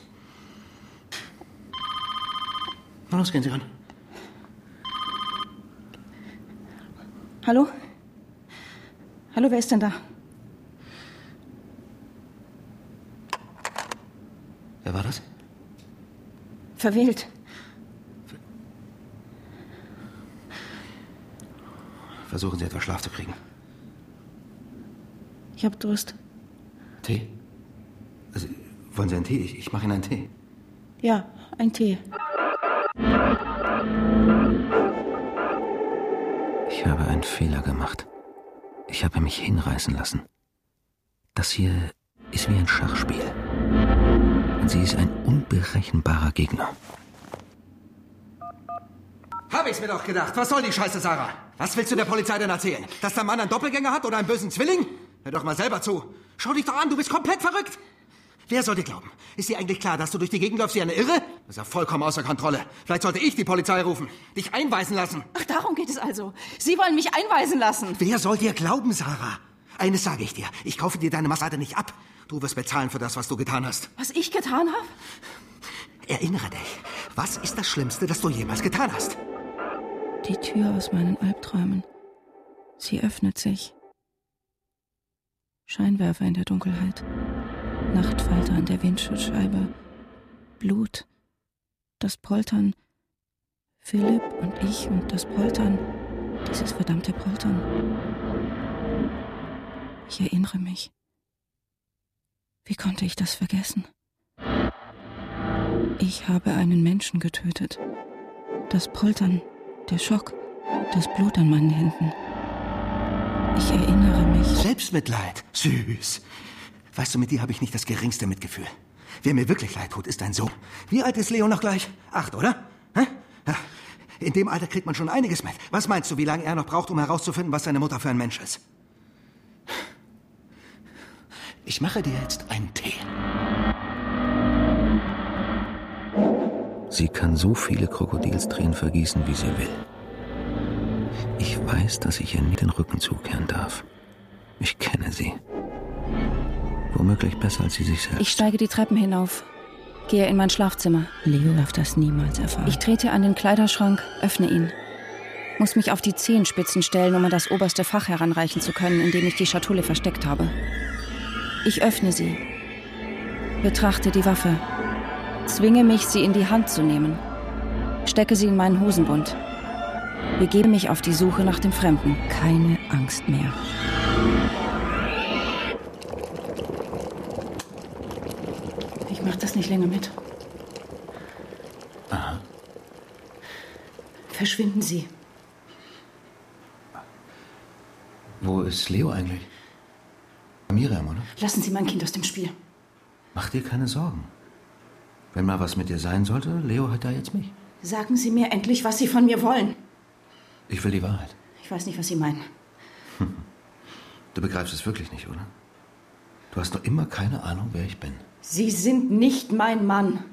Speaker 6: Na los, gehen Sie ran.
Speaker 1: Hallo? Hallo, wer ist denn da?
Speaker 6: Wer war das?
Speaker 1: Verwählt.
Speaker 6: Versuchen Sie etwas Schlaf zu kriegen.
Speaker 1: Ich habe Durst.
Speaker 6: Tee? Also, wollen Sie einen Tee? Ich, ich mache Ihnen einen Tee.
Speaker 1: Ja, ein Tee.
Speaker 3: Ich habe einen Fehler gemacht. Ich habe mich hinreißen lassen. Das hier ist wie ein Schachspiel. Und sie ist ein unberechenbarer Gegner.
Speaker 6: Hab ich's mir doch gedacht. Was soll die Scheiße, Sarah? Was willst du der Polizei denn erzählen? Dass der Mann einen Doppelgänger hat oder einen bösen Zwilling? Hör doch mal selber zu. Schau dich doch an, du bist komplett verrückt. Wer soll dir glauben? Ist dir eigentlich klar, dass du durch die Gegend läufst wie eine Irre? Das ist ja vollkommen außer Kontrolle. Vielleicht sollte ich die Polizei rufen. Dich einweisen lassen.
Speaker 1: Ach, darum geht es also. Sie wollen mich einweisen lassen.
Speaker 6: Wer soll dir glauben, Sarah? Eines sage ich dir. Ich kaufe dir deine Massade nicht ab. Du wirst bezahlen für das, was du getan hast.
Speaker 1: Was ich getan habe?
Speaker 6: Erinnere dich. Was ist das Schlimmste, das du jemals getan hast?
Speaker 5: Die Tür aus meinen Albträumen. Sie öffnet sich. Scheinwerfer in der Dunkelheit. Nachtfalter an der Windschutzscheibe. Blut. Das Poltern. Philipp und ich und das Poltern. Dieses verdammte Poltern. Ich erinnere mich. Wie konnte ich das vergessen? Ich habe einen Menschen getötet. Das Poltern, der Schock, das Blut an meinen Händen. Ich erinnere mich.
Speaker 6: Selbstmitleid. Süß. Weißt du, mit dir habe ich nicht das geringste Mitgefühl. Wer mir wirklich leid tut, ist dein Sohn. Wie alt ist Leo noch gleich? Acht, oder? Hä? Ja. In dem Alter kriegt man schon einiges mit. Was meinst du, wie lange er noch braucht, um herauszufinden, was seine Mutter für ein Mensch ist? Ich mache dir jetzt einen Tee.
Speaker 3: Sie kann so viele Krokodilstränen vergießen, wie sie will. Ich weiß, dass ich ihr nie den Rücken zukehren darf. Ich kenne sie. Womöglich besser als sie sich selbst.
Speaker 5: Ich steige die Treppen hinauf, gehe in mein Schlafzimmer. Leo darf das niemals erfahren. Ich trete an den Kleiderschrank, öffne ihn. Muss mich auf die Zehenspitzen stellen, um an das oberste Fach heranreichen zu können, in dem ich die Schatulle versteckt habe. Ich öffne sie, betrachte die Waffe, zwinge mich, sie in die Hand zu nehmen, stecke sie in meinen Hosenbund, begebe mich auf die Suche nach dem Fremden. Keine Angst mehr. Ich mach das nicht länger mit.
Speaker 6: Aha.
Speaker 5: Verschwinden Sie.
Speaker 6: Wo ist Leo eigentlich? Miriam, oder?
Speaker 5: Lassen Sie mein Kind aus dem Spiel.
Speaker 6: Mach dir keine Sorgen. Wenn mal was mit dir sein sollte, Leo hat da jetzt mich.
Speaker 5: Sagen Sie mir endlich, was Sie von mir wollen.
Speaker 6: Ich will die Wahrheit.
Speaker 5: Ich weiß nicht, was Sie meinen.
Speaker 6: Hm. Du begreifst es wirklich nicht, oder? Du hast noch immer keine Ahnung, wer ich bin.
Speaker 5: Sie sind nicht mein Mann.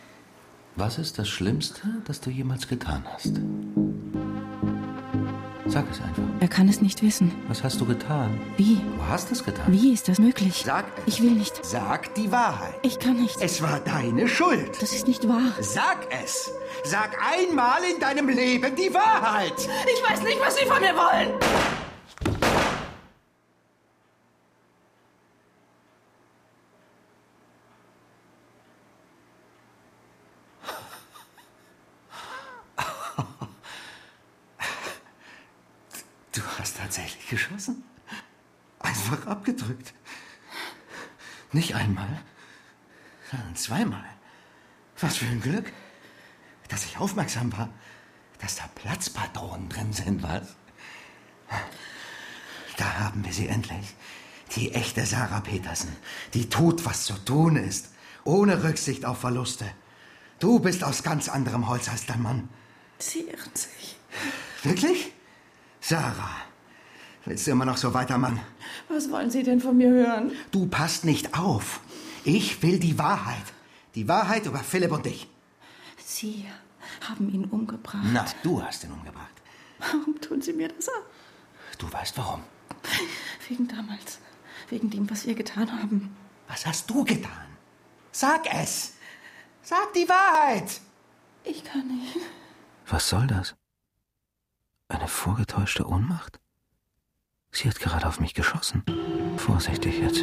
Speaker 6: Was ist das Schlimmste, das du jemals getan hast? Sag es einfach.
Speaker 5: Er kann es nicht wissen.
Speaker 6: Was hast du getan?
Speaker 5: Wie?
Speaker 6: Du hast es getan.
Speaker 5: Wie ist das möglich?
Speaker 6: Sag es.
Speaker 5: Ich will nicht.
Speaker 6: Sag die Wahrheit.
Speaker 5: Ich kann nicht.
Speaker 6: Es war deine Schuld.
Speaker 5: Das ist nicht wahr.
Speaker 6: Sag es. Sag einmal in deinem Leben die Wahrheit.
Speaker 5: Ich weiß nicht, was Sie von mir wollen.
Speaker 6: Du hast tatsächlich geschossen? Einfach abgedrückt. Nicht einmal, sondern zweimal. Was für ein Glück, dass ich aufmerksam war, dass da Platzpatronen drin sind, was? Da haben wir sie endlich. Die echte Sarah Petersen. Die tut, was zu tun ist. Ohne Rücksicht auf Verluste. Du bist aus ganz anderem Holz als dein Mann.
Speaker 5: Sie irren sich.
Speaker 6: Wirklich? Sarah, willst du immer noch so weitermachen?
Speaker 5: Was wollen Sie denn von mir hören?
Speaker 6: Du passt nicht auf. Ich will die Wahrheit. Die Wahrheit über Philipp und dich.
Speaker 5: Sie haben ihn umgebracht.
Speaker 6: Na, du hast ihn umgebracht.
Speaker 5: Warum tun Sie mir das an?
Speaker 6: Du weißt warum.
Speaker 5: Wegen damals. Wegen dem, was wir getan haben.
Speaker 6: Was hast du getan? Sag es. Sag die Wahrheit.
Speaker 5: Ich kann nicht.
Speaker 3: Was soll das? Eine vorgetäuschte Ohnmacht? Sie hat gerade auf mich geschossen. Vorsichtig jetzt.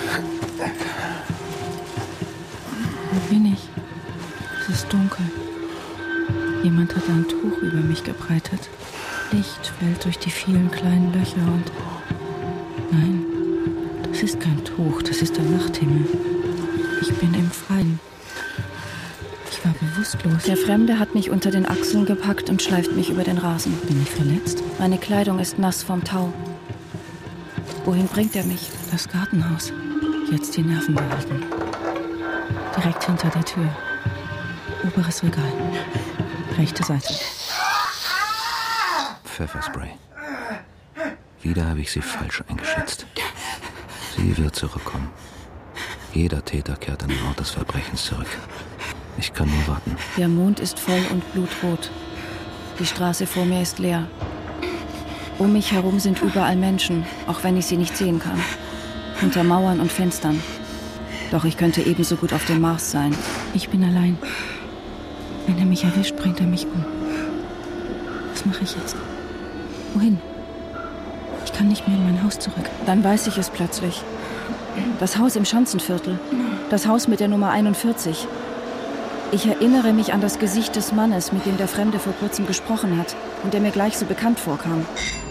Speaker 5: Wo bin ich? Es ist dunkel. Jemand hat ein Tuch über mich gebreitet. Licht fällt durch die vielen kleinen Löcher und... Nein, das ist kein Tuch, das ist der Nachthimmel. Ich bin im Freien. Ich war bewusstlos. Der Fremde hat mich unter den Achseln gepackt und schleift mich über den Rasen. Bin ich verletzt? Meine Kleidung ist nass vom Tau. Wohin bringt er mich? Das Gartenhaus. Jetzt die Nerven behalten. Direkt hinter der Tür. Oberes Regal. Rechte Seite.
Speaker 3: Pfefferspray. Wieder habe ich sie falsch eingeschätzt. Sie wird zurückkommen. Jeder Täter kehrt an den Ort des Verbrechens zurück. Ich kann nur warten.
Speaker 5: Der Mond ist voll und blutrot. Die Straße vor mir ist leer. Um mich herum sind überall Menschen, auch wenn ich sie nicht sehen kann. Hinter Mauern und Fenstern. Doch ich könnte ebenso gut auf dem Mars sein. Ich bin allein. Wenn er mich erwischt, bringt er mich um. Was mache ich jetzt? Wohin? Ich kann nicht mehr in mein Haus zurück. Dann weiß ich es plötzlich. Das Haus im Schanzenviertel. Das Haus mit der Nummer einundvierzig. Ich erinnere mich an das Gesicht des Mannes, mit dem der Fremde vor kurzem gesprochen hat und der mir gleich so bekannt vorkam.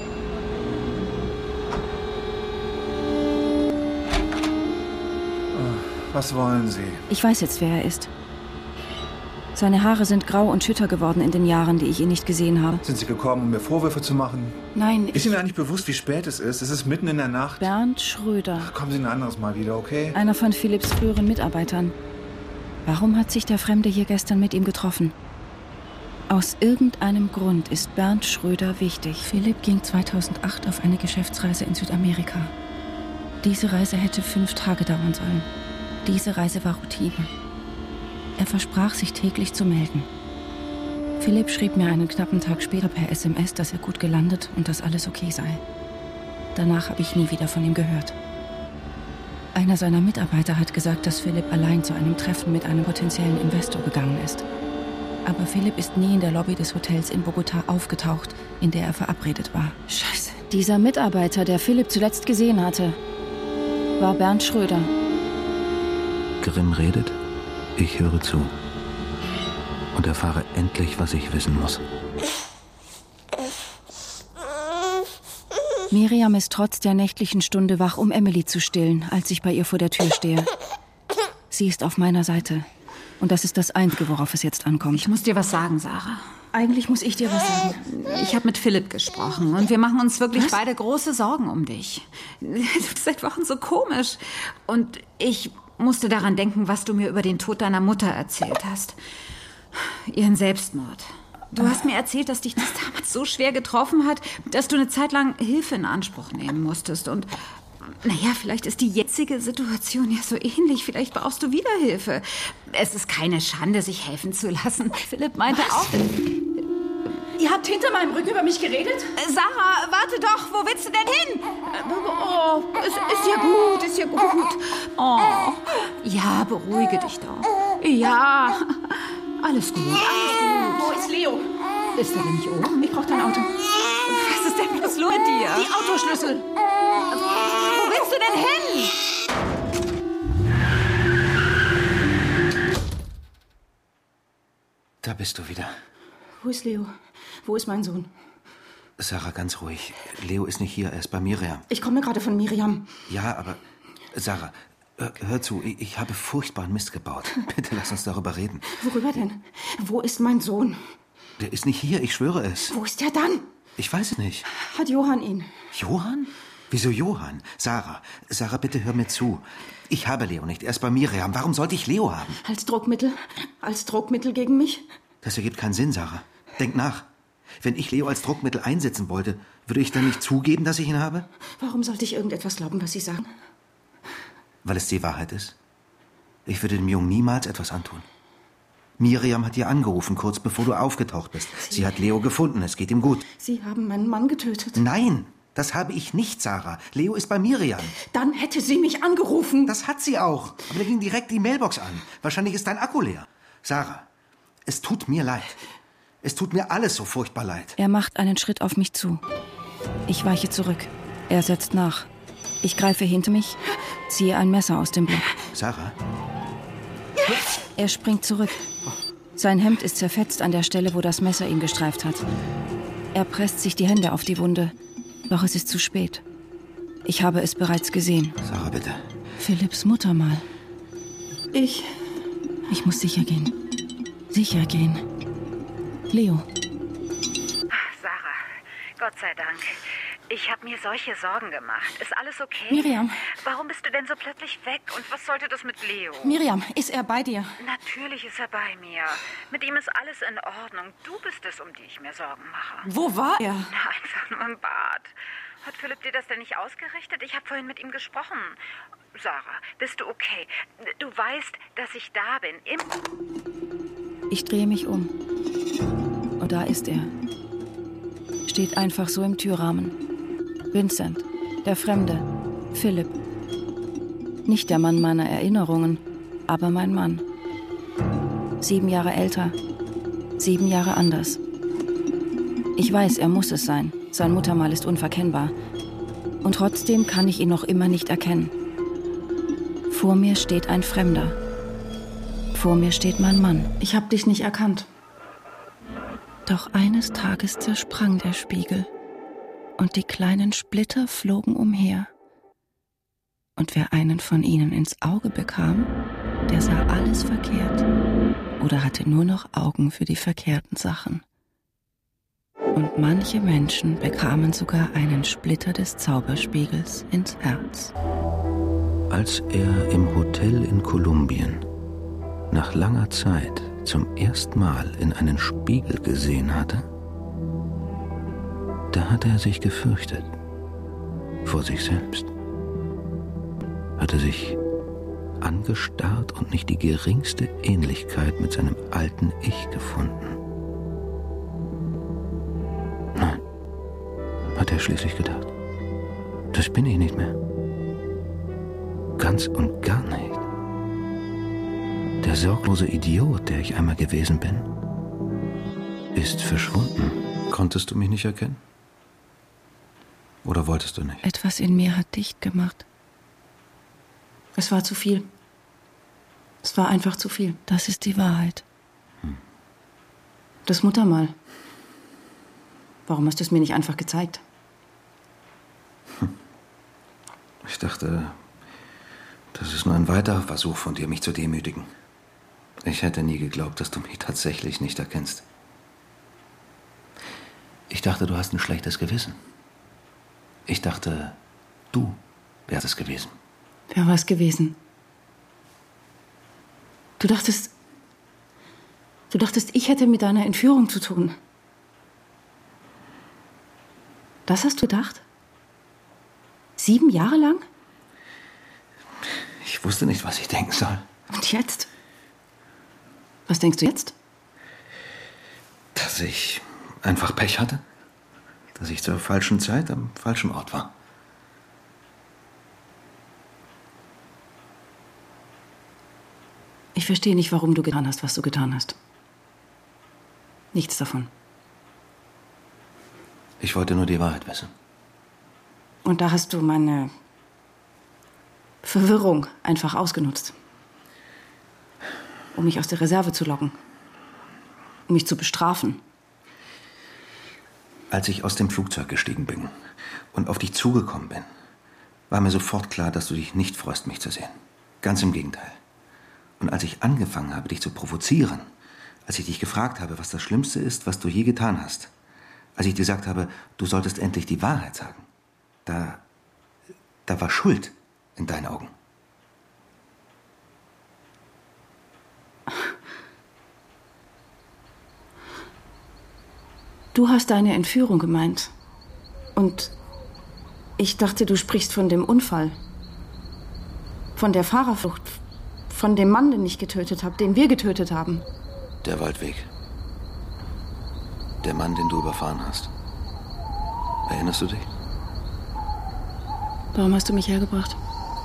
Speaker 12: Was wollen Sie?
Speaker 5: Ich weiß jetzt, wer er ist. Seine Haare sind grau und schütter geworden in den Jahren, die ich ihn nicht gesehen habe.
Speaker 12: Sind Sie gekommen, um mir Vorwürfe zu machen?
Speaker 5: Nein,
Speaker 12: Ist Ihnen eigentlich bewusst, wie spät es ist? Es ist mitten in der Nacht.
Speaker 5: Bernd Schröder.
Speaker 12: Kommen Sie ein anderes Mal wieder, okay?
Speaker 5: Einer von Philipps früheren Mitarbeitern. Warum hat sich der Fremde hier gestern mit ihm getroffen? Aus irgendeinem Grund ist Bernd Schröder wichtig. Philipp ging zweitausendacht auf eine Geschäftsreise in Südamerika. Diese Reise hätte fünf Tage dauern sollen. Diese Reise war Routine. Er versprach, sich täglich zu melden. Philipp schrieb mir einen knappen Tag später per S M S, dass er gut gelandet und dass alles okay sei. Danach habe ich nie wieder von ihm gehört. Einer seiner Mitarbeiter hat gesagt, dass Philipp allein zu einem Treffen mit einem potenziellen Investor gegangen ist. Aber Philipp ist nie in der Lobby des Hotels in Bogotá aufgetaucht, in der er verabredet war. Scheiße. Dieser Mitarbeiter, der Philipp zuletzt gesehen hatte, war Bernd Schröder.
Speaker 3: Grimm redet, ich höre zu. Und erfahre endlich, was ich wissen muss.
Speaker 5: Miriam ist trotz der nächtlichen Stunde wach, um Emily zu stillen, als ich bei ihr vor der Tür stehe. Sie ist auf meiner Seite. Und das ist das Einzige, worauf es jetzt ankommt.
Speaker 10: Ich muss dir was sagen, Sarah.
Speaker 5: Eigentlich muss ich dir was sagen.
Speaker 10: Ich habe mit Philipp gesprochen und wir machen uns wirklich was? beide große Sorgen um dich. Du bist seit Wochen so komisch. Und ich musste daran denken, was du mir über den Tod deiner Mutter erzählt hast. Ihren Selbstmord. Du hast mir erzählt, dass dich das damals so schwer getroffen hat, dass du eine Zeit lang Hilfe in Anspruch nehmen musstest. Und naja, vielleicht ist die jetzige Situation ja so ähnlich. Vielleicht brauchst du wieder Hilfe. Es ist keine Schande, sich helfen zu lassen. Philipp meinte
Speaker 5: Was?
Speaker 10: auch...
Speaker 5: Ihr habt hinter meinem Rücken über mich geredet?
Speaker 10: Sarah, warte doch. Wo willst du denn hin? Oh, es ist ja gut, ist ja gut. Oh, ja, beruhige dich doch. Ja, alles gut, alles gut.
Speaker 5: Wo ist Leo?
Speaker 10: Ist er denn nicht oben?
Speaker 5: Ich brauche dein Auto.
Speaker 10: Was ist denn bloß los mit dir?
Speaker 5: Die Autoschlüssel.
Speaker 10: Wo willst du denn hin?
Speaker 6: Da bist du wieder.
Speaker 5: Wo ist Leo? Wo ist mein Sohn?
Speaker 6: Sarah, ganz ruhig. Leo ist nicht hier, er ist bei Miriam.
Speaker 5: Ich komme gerade von Miriam.
Speaker 6: Ja, aber Sarah, hör, hör zu, ich, ich habe furchtbaren Mist gebaut. Bitte lass uns darüber reden.
Speaker 5: Worüber denn? Wo ist mein Sohn?
Speaker 6: Der ist nicht hier, ich schwöre es.
Speaker 5: Wo ist er dann?
Speaker 6: Ich weiß es nicht.
Speaker 5: Hat Johann ihn?
Speaker 6: Johann? Wieso Johann? Sarah, Sarah, bitte hör mir zu. Ich habe Leo nicht, er ist bei Miriam. Warum sollte ich Leo haben?
Speaker 5: Als Druckmittel? Als Druckmittel gegen mich?
Speaker 6: Das ergibt keinen Sinn, Sarah. Denk nach. Wenn ich Leo als Druckmittel einsetzen wollte, würde ich dann nicht zugeben, dass ich ihn habe?
Speaker 5: Warum sollte ich irgendetwas glauben, was Sie sagen?
Speaker 6: Weil es die Wahrheit ist. Ich würde dem Jungen niemals etwas antun. Miriam hat dir angerufen, kurz bevor du aufgetaucht bist. Sie, Sie hat Leo gefunden, es geht ihm gut.
Speaker 5: Sie haben meinen Mann getötet.
Speaker 6: Nein, das habe ich nicht, Sarah. Leo ist bei Miriam.
Speaker 5: Dann hätte sie mich angerufen.
Speaker 6: Das hat sie auch. Aber da ging direkt die Mailbox an. Wahrscheinlich ist dein Akku leer. Sarah, es tut mir leid. Es tut mir alles so furchtbar leid.
Speaker 5: Er macht einen Schritt auf mich zu. Ich weiche zurück. Er setzt nach. Ich greife hinter mich, ziehe ein Messer aus dem Block.
Speaker 6: Sarah?
Speaker 5: Er springt zurück. Sein Hemd ist zerfetzt an der Stelle, wo das Messer ihn gestreift hat. Er presst sich die Hände auf die Wunde. Doch es ist zu spät. Ich habe es bereits gesehen.
Speaker 6: Sarah, bitte.
Speaker 5: Philipps Mutter mal. Ich... Ich muss sicher gehen. Sicher gehen. Leo.
Speaker 8: Sarah, Gott sei Dank. Ich habe mir solche Sorgen gemacht. Ist alles okay?
Speaker 5: Miriam.
Speaker 8: Warum bist du denn so plötzlich weg? Und was sollte das mit Leo?
Speaker 5: Miriam, ist er bei dir?
Speaker 8: Natürlich ist er bei mir. Mit ihm ist alles in Ordnung. Du bist es, um die ich mir Sorgen mache.
Speaker 5: Wo war er?
Speaker 8: Na, einfach nur im Bad. Hat Philipp dir das denn nicht ausgerichtet? Ich habe vorhin mit ihm gesprochen. Sarah, bist du okay? Du weißt, dass ich da bin. Im
Speaker 5: Ich drehe mich um. Und da ist er. Steht einfach so im Türrahmen. Vincent, der Fremde, Philipp. Nicht der Mann meiner Erinnerungen, aber mein Mann. Sieben Jahre älter, sieben Jahre anders. Ich weiß, er muss es sein. Sein Muttermal ist unverkennbar. Und trotzdem kann ich ihn noch immer nicht erkennen. Vor mir steht ein Fremder. Vor mir steht mein Mann. Ich hab dich nicht erkannt. Doch eines Tages zersprang der Spiegel und die kleinen Splitter flogen umher. Und wer einen von ihnen ins Auge bekam, der sah alles verkehrt oder hatte nur noch Augen für die verkehrten Sachen. Und manche Menschen bekamen sogar einen Splitter des Zauberspiegels ins Herz.
Speaker 3: Als er im Hotel in Kolumbien nach langer Zeit zum ersten Mal in einen Spiegel gesehen hatte, da hatte er sich gefürchtet vor sich selbst, hatte sich angestarrt und nicht die geringste Ähnlichkeit mit seinem alten Ich gefunden. Nein, hat er schließlich gedacht, das bin ich nicht mehr. Ganz und gar nicht. Der sorglose Idiot, der ich einmal gewesen bin, ist verschwunden. Konntest du mich nicht erkennen? Oder wolltest du nicht?
Speaker 5: Etwas in mir hat dicht gemacht. Es war zu viel. Es war einfach zu viel. Das ist die Wahrheit. Hm. Das Muttermal. Warum hast du es mir nicht einfach gezeigt?
Speaker 6: Hm. Ich dachte, das ist nur ein weiterer Versuch von dir, mich zu demütigen. Ich hätte nie geglaubt, dass du mich tatsächlich nicht erkennst. Ich dachte, du hast ein schlechtes Gewissen. Ich dachte, du wärst es gewesen.
Speaker 5: Wer war es gewesen? Du dachtest... Du dachtest, ich hätte mit deiner Entführung zu tun. Das hast du gedacht? Sieben Jahre lang?
Speaker 6: Ich wusste nicht, was ich denken soll.
Speaker 5: Und jetzt? Was denkst du jetzt?
Speaker 6: Dass ich einfach Pech hatte? Dass ich zur falschen Zeit am falschen Ort war?
Speaker 5: Ich verstehe nicht, warum du getan hast, was du getan hast. Nichts davon.
Speaker 6: Ich wollte nur die Wahrheit wissen.
Speaker 5: Und da hast du meine Verwirrung einfach ausgenutzt. Um mich aus der Reserve zu locken. Um mich zu bestrafen.
Speaker 6: Als ich aus dem Flugzeug gestiegen bin und auf dich zugekommen bin, war mir sofort klar, dass du dich nicht freust, mich zu sehen. Ganz im Gegenteil. Und als ich angefangen habe, dich zu provozieren, als ich dich gefragt habe, was das Schlimmste ist, was du je getan hast, als ich dir gesagt habe, du solltest endlich die Wahrheit sagen, da, da war Schuld in deinen Augen.
Speaker 5: Du hast deine Entführung gemeint. Und ich dachte, du sprichst von dem Unfall. Von der Fahrerflucht. Von dem Mann, den ich getötet habe, den wir getötet haben.
Speaker 6: Der Waldweg. Der Mann, den du überfahren hast. Erinnerst du dich?
Speaker 5: Warum hast du mich hergebracht?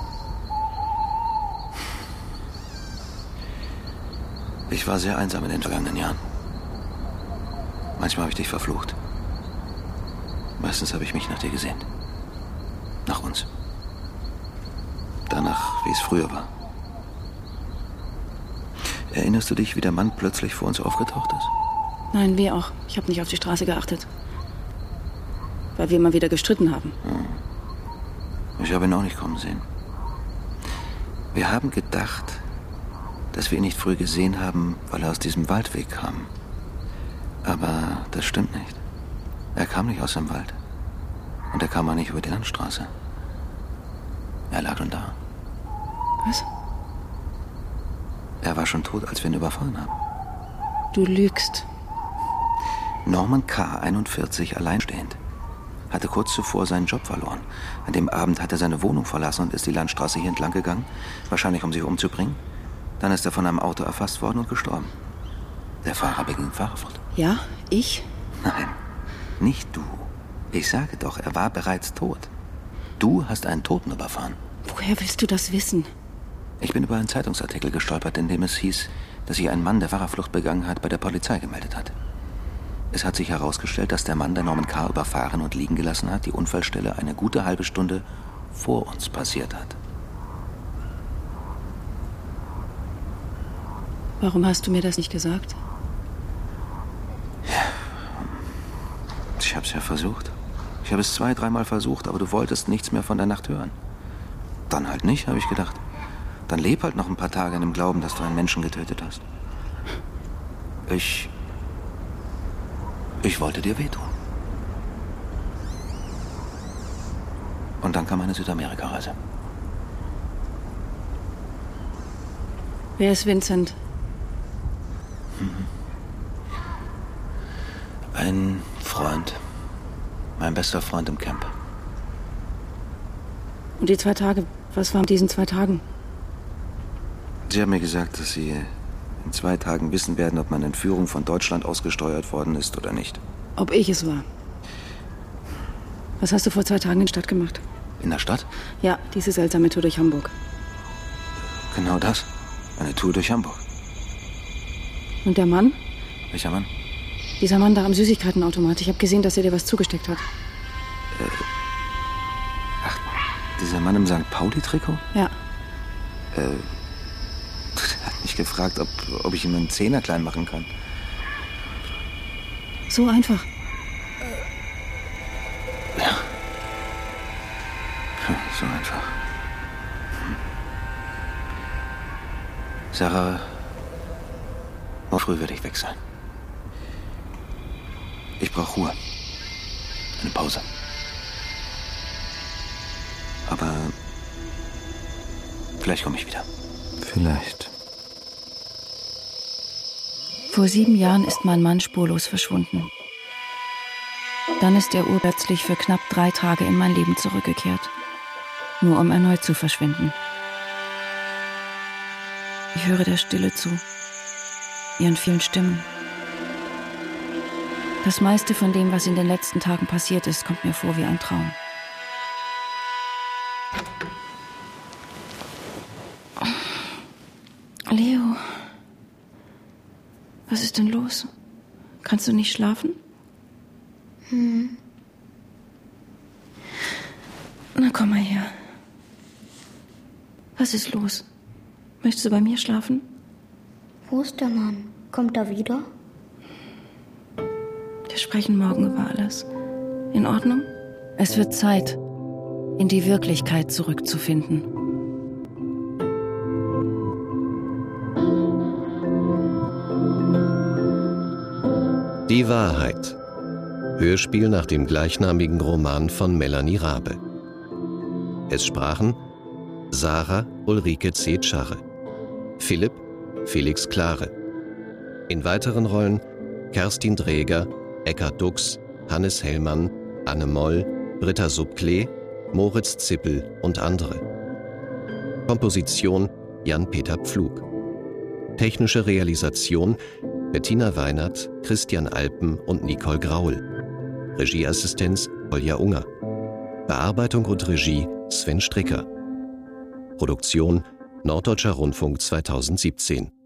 Speaker 6: Ich war sehr einsam in den vergangenen Jahren. Manchmal habe ich dich verflucht. Meistens habe ich mich nach dir gesehnt. Nach uns. Danach, wie es früher war. Erinnerst du dich, wie der Mann plötzlich vor uns aufgetaucht ist?
Speaker 5: Nein, wir auch. Ich habe nicht auf die Straße geachtet. Weil wir immer wieder gestritten haben.
Speaker 6: Hm. Ich habe ihn auch nicht kommen sehen. Wir haben gedacht, dass wir ihn nicht früh gesehen haben, weil er aus diesem Waldweg kam. Aber das stimmt nicht. Er kam nicht aus dem Wald. Und er kam auch nicht über die Landstraße. Er lag schon da.
Speaker 5: Was?
Speaker 6: Er war schon tot, als wir ihn überfahren haben.
Speaker 5: Du lügst.
Speaker 6: Norman K., einundvierzig, alleinstehend. Hatte kurz zuvor seinen Job verloren. An dem Abend hat er seine Wohnung verlassen und ist die Landstraße hier entlang gegangen. Wahrscheinlich, um sich umzubringen. Dann ist er von einem Auto erfasst worden und gestorben. Der Fahrer beging Fahrerflucht.
Speaker 5: Ja, ich?
Speaker 6: Nein, nicht du. Ich sage doch, er war bereits tot. Du hast einen Toten überfahren.
Speaker 5: Woher willst du das wissen?
Speaker 6: Ich bin über einen Zeitungsartikel gestolpert, in dem es hieß, dass sich ein Mann, der Fahrerflucht begangen hat, bei der Polizei gemeldet hat. Es hat sich herausgestellt, dass der Mann, der Norman K. überfahren und liegen gelassen hat, die Unfallstelle eine gute halbe Stunde vor uns passiert hat.
Speaker 5: Warum hast du mir das nicht gesagt?
Speaker 6: Ich habe es ja versucht. Ich habe es zwei, dreimal versucht, aber du wolltest nichts mehr von der Nacht hören. Dann halt nicht, habe ich gedacht. Dann leb halt noch ein paar Tage in dem Glauben, dass du einen Menschen getötet hast. Ich... Ich wollte dir wehtun. Und dann kam eine Südamerika-Reise.
Speaker 5: Wer ist Vincent?
Speaker 6: Mhm. Ein Freund. Mein bester Freund im Camp.
Speaker 5: Und die zwei Tage, was war mit diesen zwei Tagen?
Speaker 6: Sie haben mir gesagt, dass Sie in zwei Tagen wissen werden, ob meine Entführung von Deutschland ausgesteuert worden ist oder nicht.
Speaker 5: Ob ich es war. Was hast du vor zwei Tagen in der Stadt gemacht?
Speaker 6: In der Stadt?
Speaker 5: Ja, diese seltsame Tour durch Hamburg.
Speaker 6: Genau das. Eine Tour durch Hamburg.
Speaker 5: Und der Mann?
Speaker 6: Welcher Mann?
Speaker 5: Dieser Mann da am Süßigkeitenautomat. Ich habe gesehen, dass er dir was zugesteckt hat.
Speaker 6: Äh, ach, dieser Mann im Sankt Pauli-Trikot?
Speaker 5: Ja.
Speaker 6: Äh, er hat mich gefragt, ob, ob ich ihm einen Zehner klein machen kann.
Speaker 5: So einfach.
Speaker 6: Ja. So einfach. Hm. Sarah, morgen früh werde ich weg sein. Ich brauche Ruhe. Eine Pause. Aber vielleicht komme ich wieder. Vielleicht.
Speaker 5: Vor sieben Jahren ist mein Mann spurlos verschwunden. Dann ist er urplötzlich für knapp drei Tage in mein Leben zurückgekehrt. Nur um erneut zu verschwinden. Ich höre der Stille zu. Ihren vielen Stimmen. Das meiste von dem, was in den letzten Tagen passiert ist, kommt mir vor wie ein Traum. Leo, was ist denn los? Kannst du nicht schlafen?
Speaker 2: Hm.
Speaker 5: Na, komm mal her. Was ist los? Möchtest du bei mir schlafen?
Speaker 2: Wo ist der Mann? Kommt er wieder?
Speaker 5: Wir sprechen morgen über alles. In Ordnung? Es wird Zeit, in die Wirklichkeit zurückzufinden.
Speaker 13: Die Wahrheit. Hörspiel nach dem gleichnamigen Roman von Melanie Rabe. Es sprachen Sarah Ulrike C. Scharre, Philipp Felix Klare. In weiteren Rollen Kerstin Dräger, Eckhard Dux, Hannes Hellmann, Anne Moll, Britta Subklee, Moritz Zippel und andere. Komposition Jan-Peter Pflug. Technische Realisation Bettina Weinert, Christian Alpen und Nicole Graul. Regieassistenz Kolja Unger. Bearbeitung und Regie Sven Stricker. Produktion Norddeutscher Rundfunk zweitausendsiebzehn.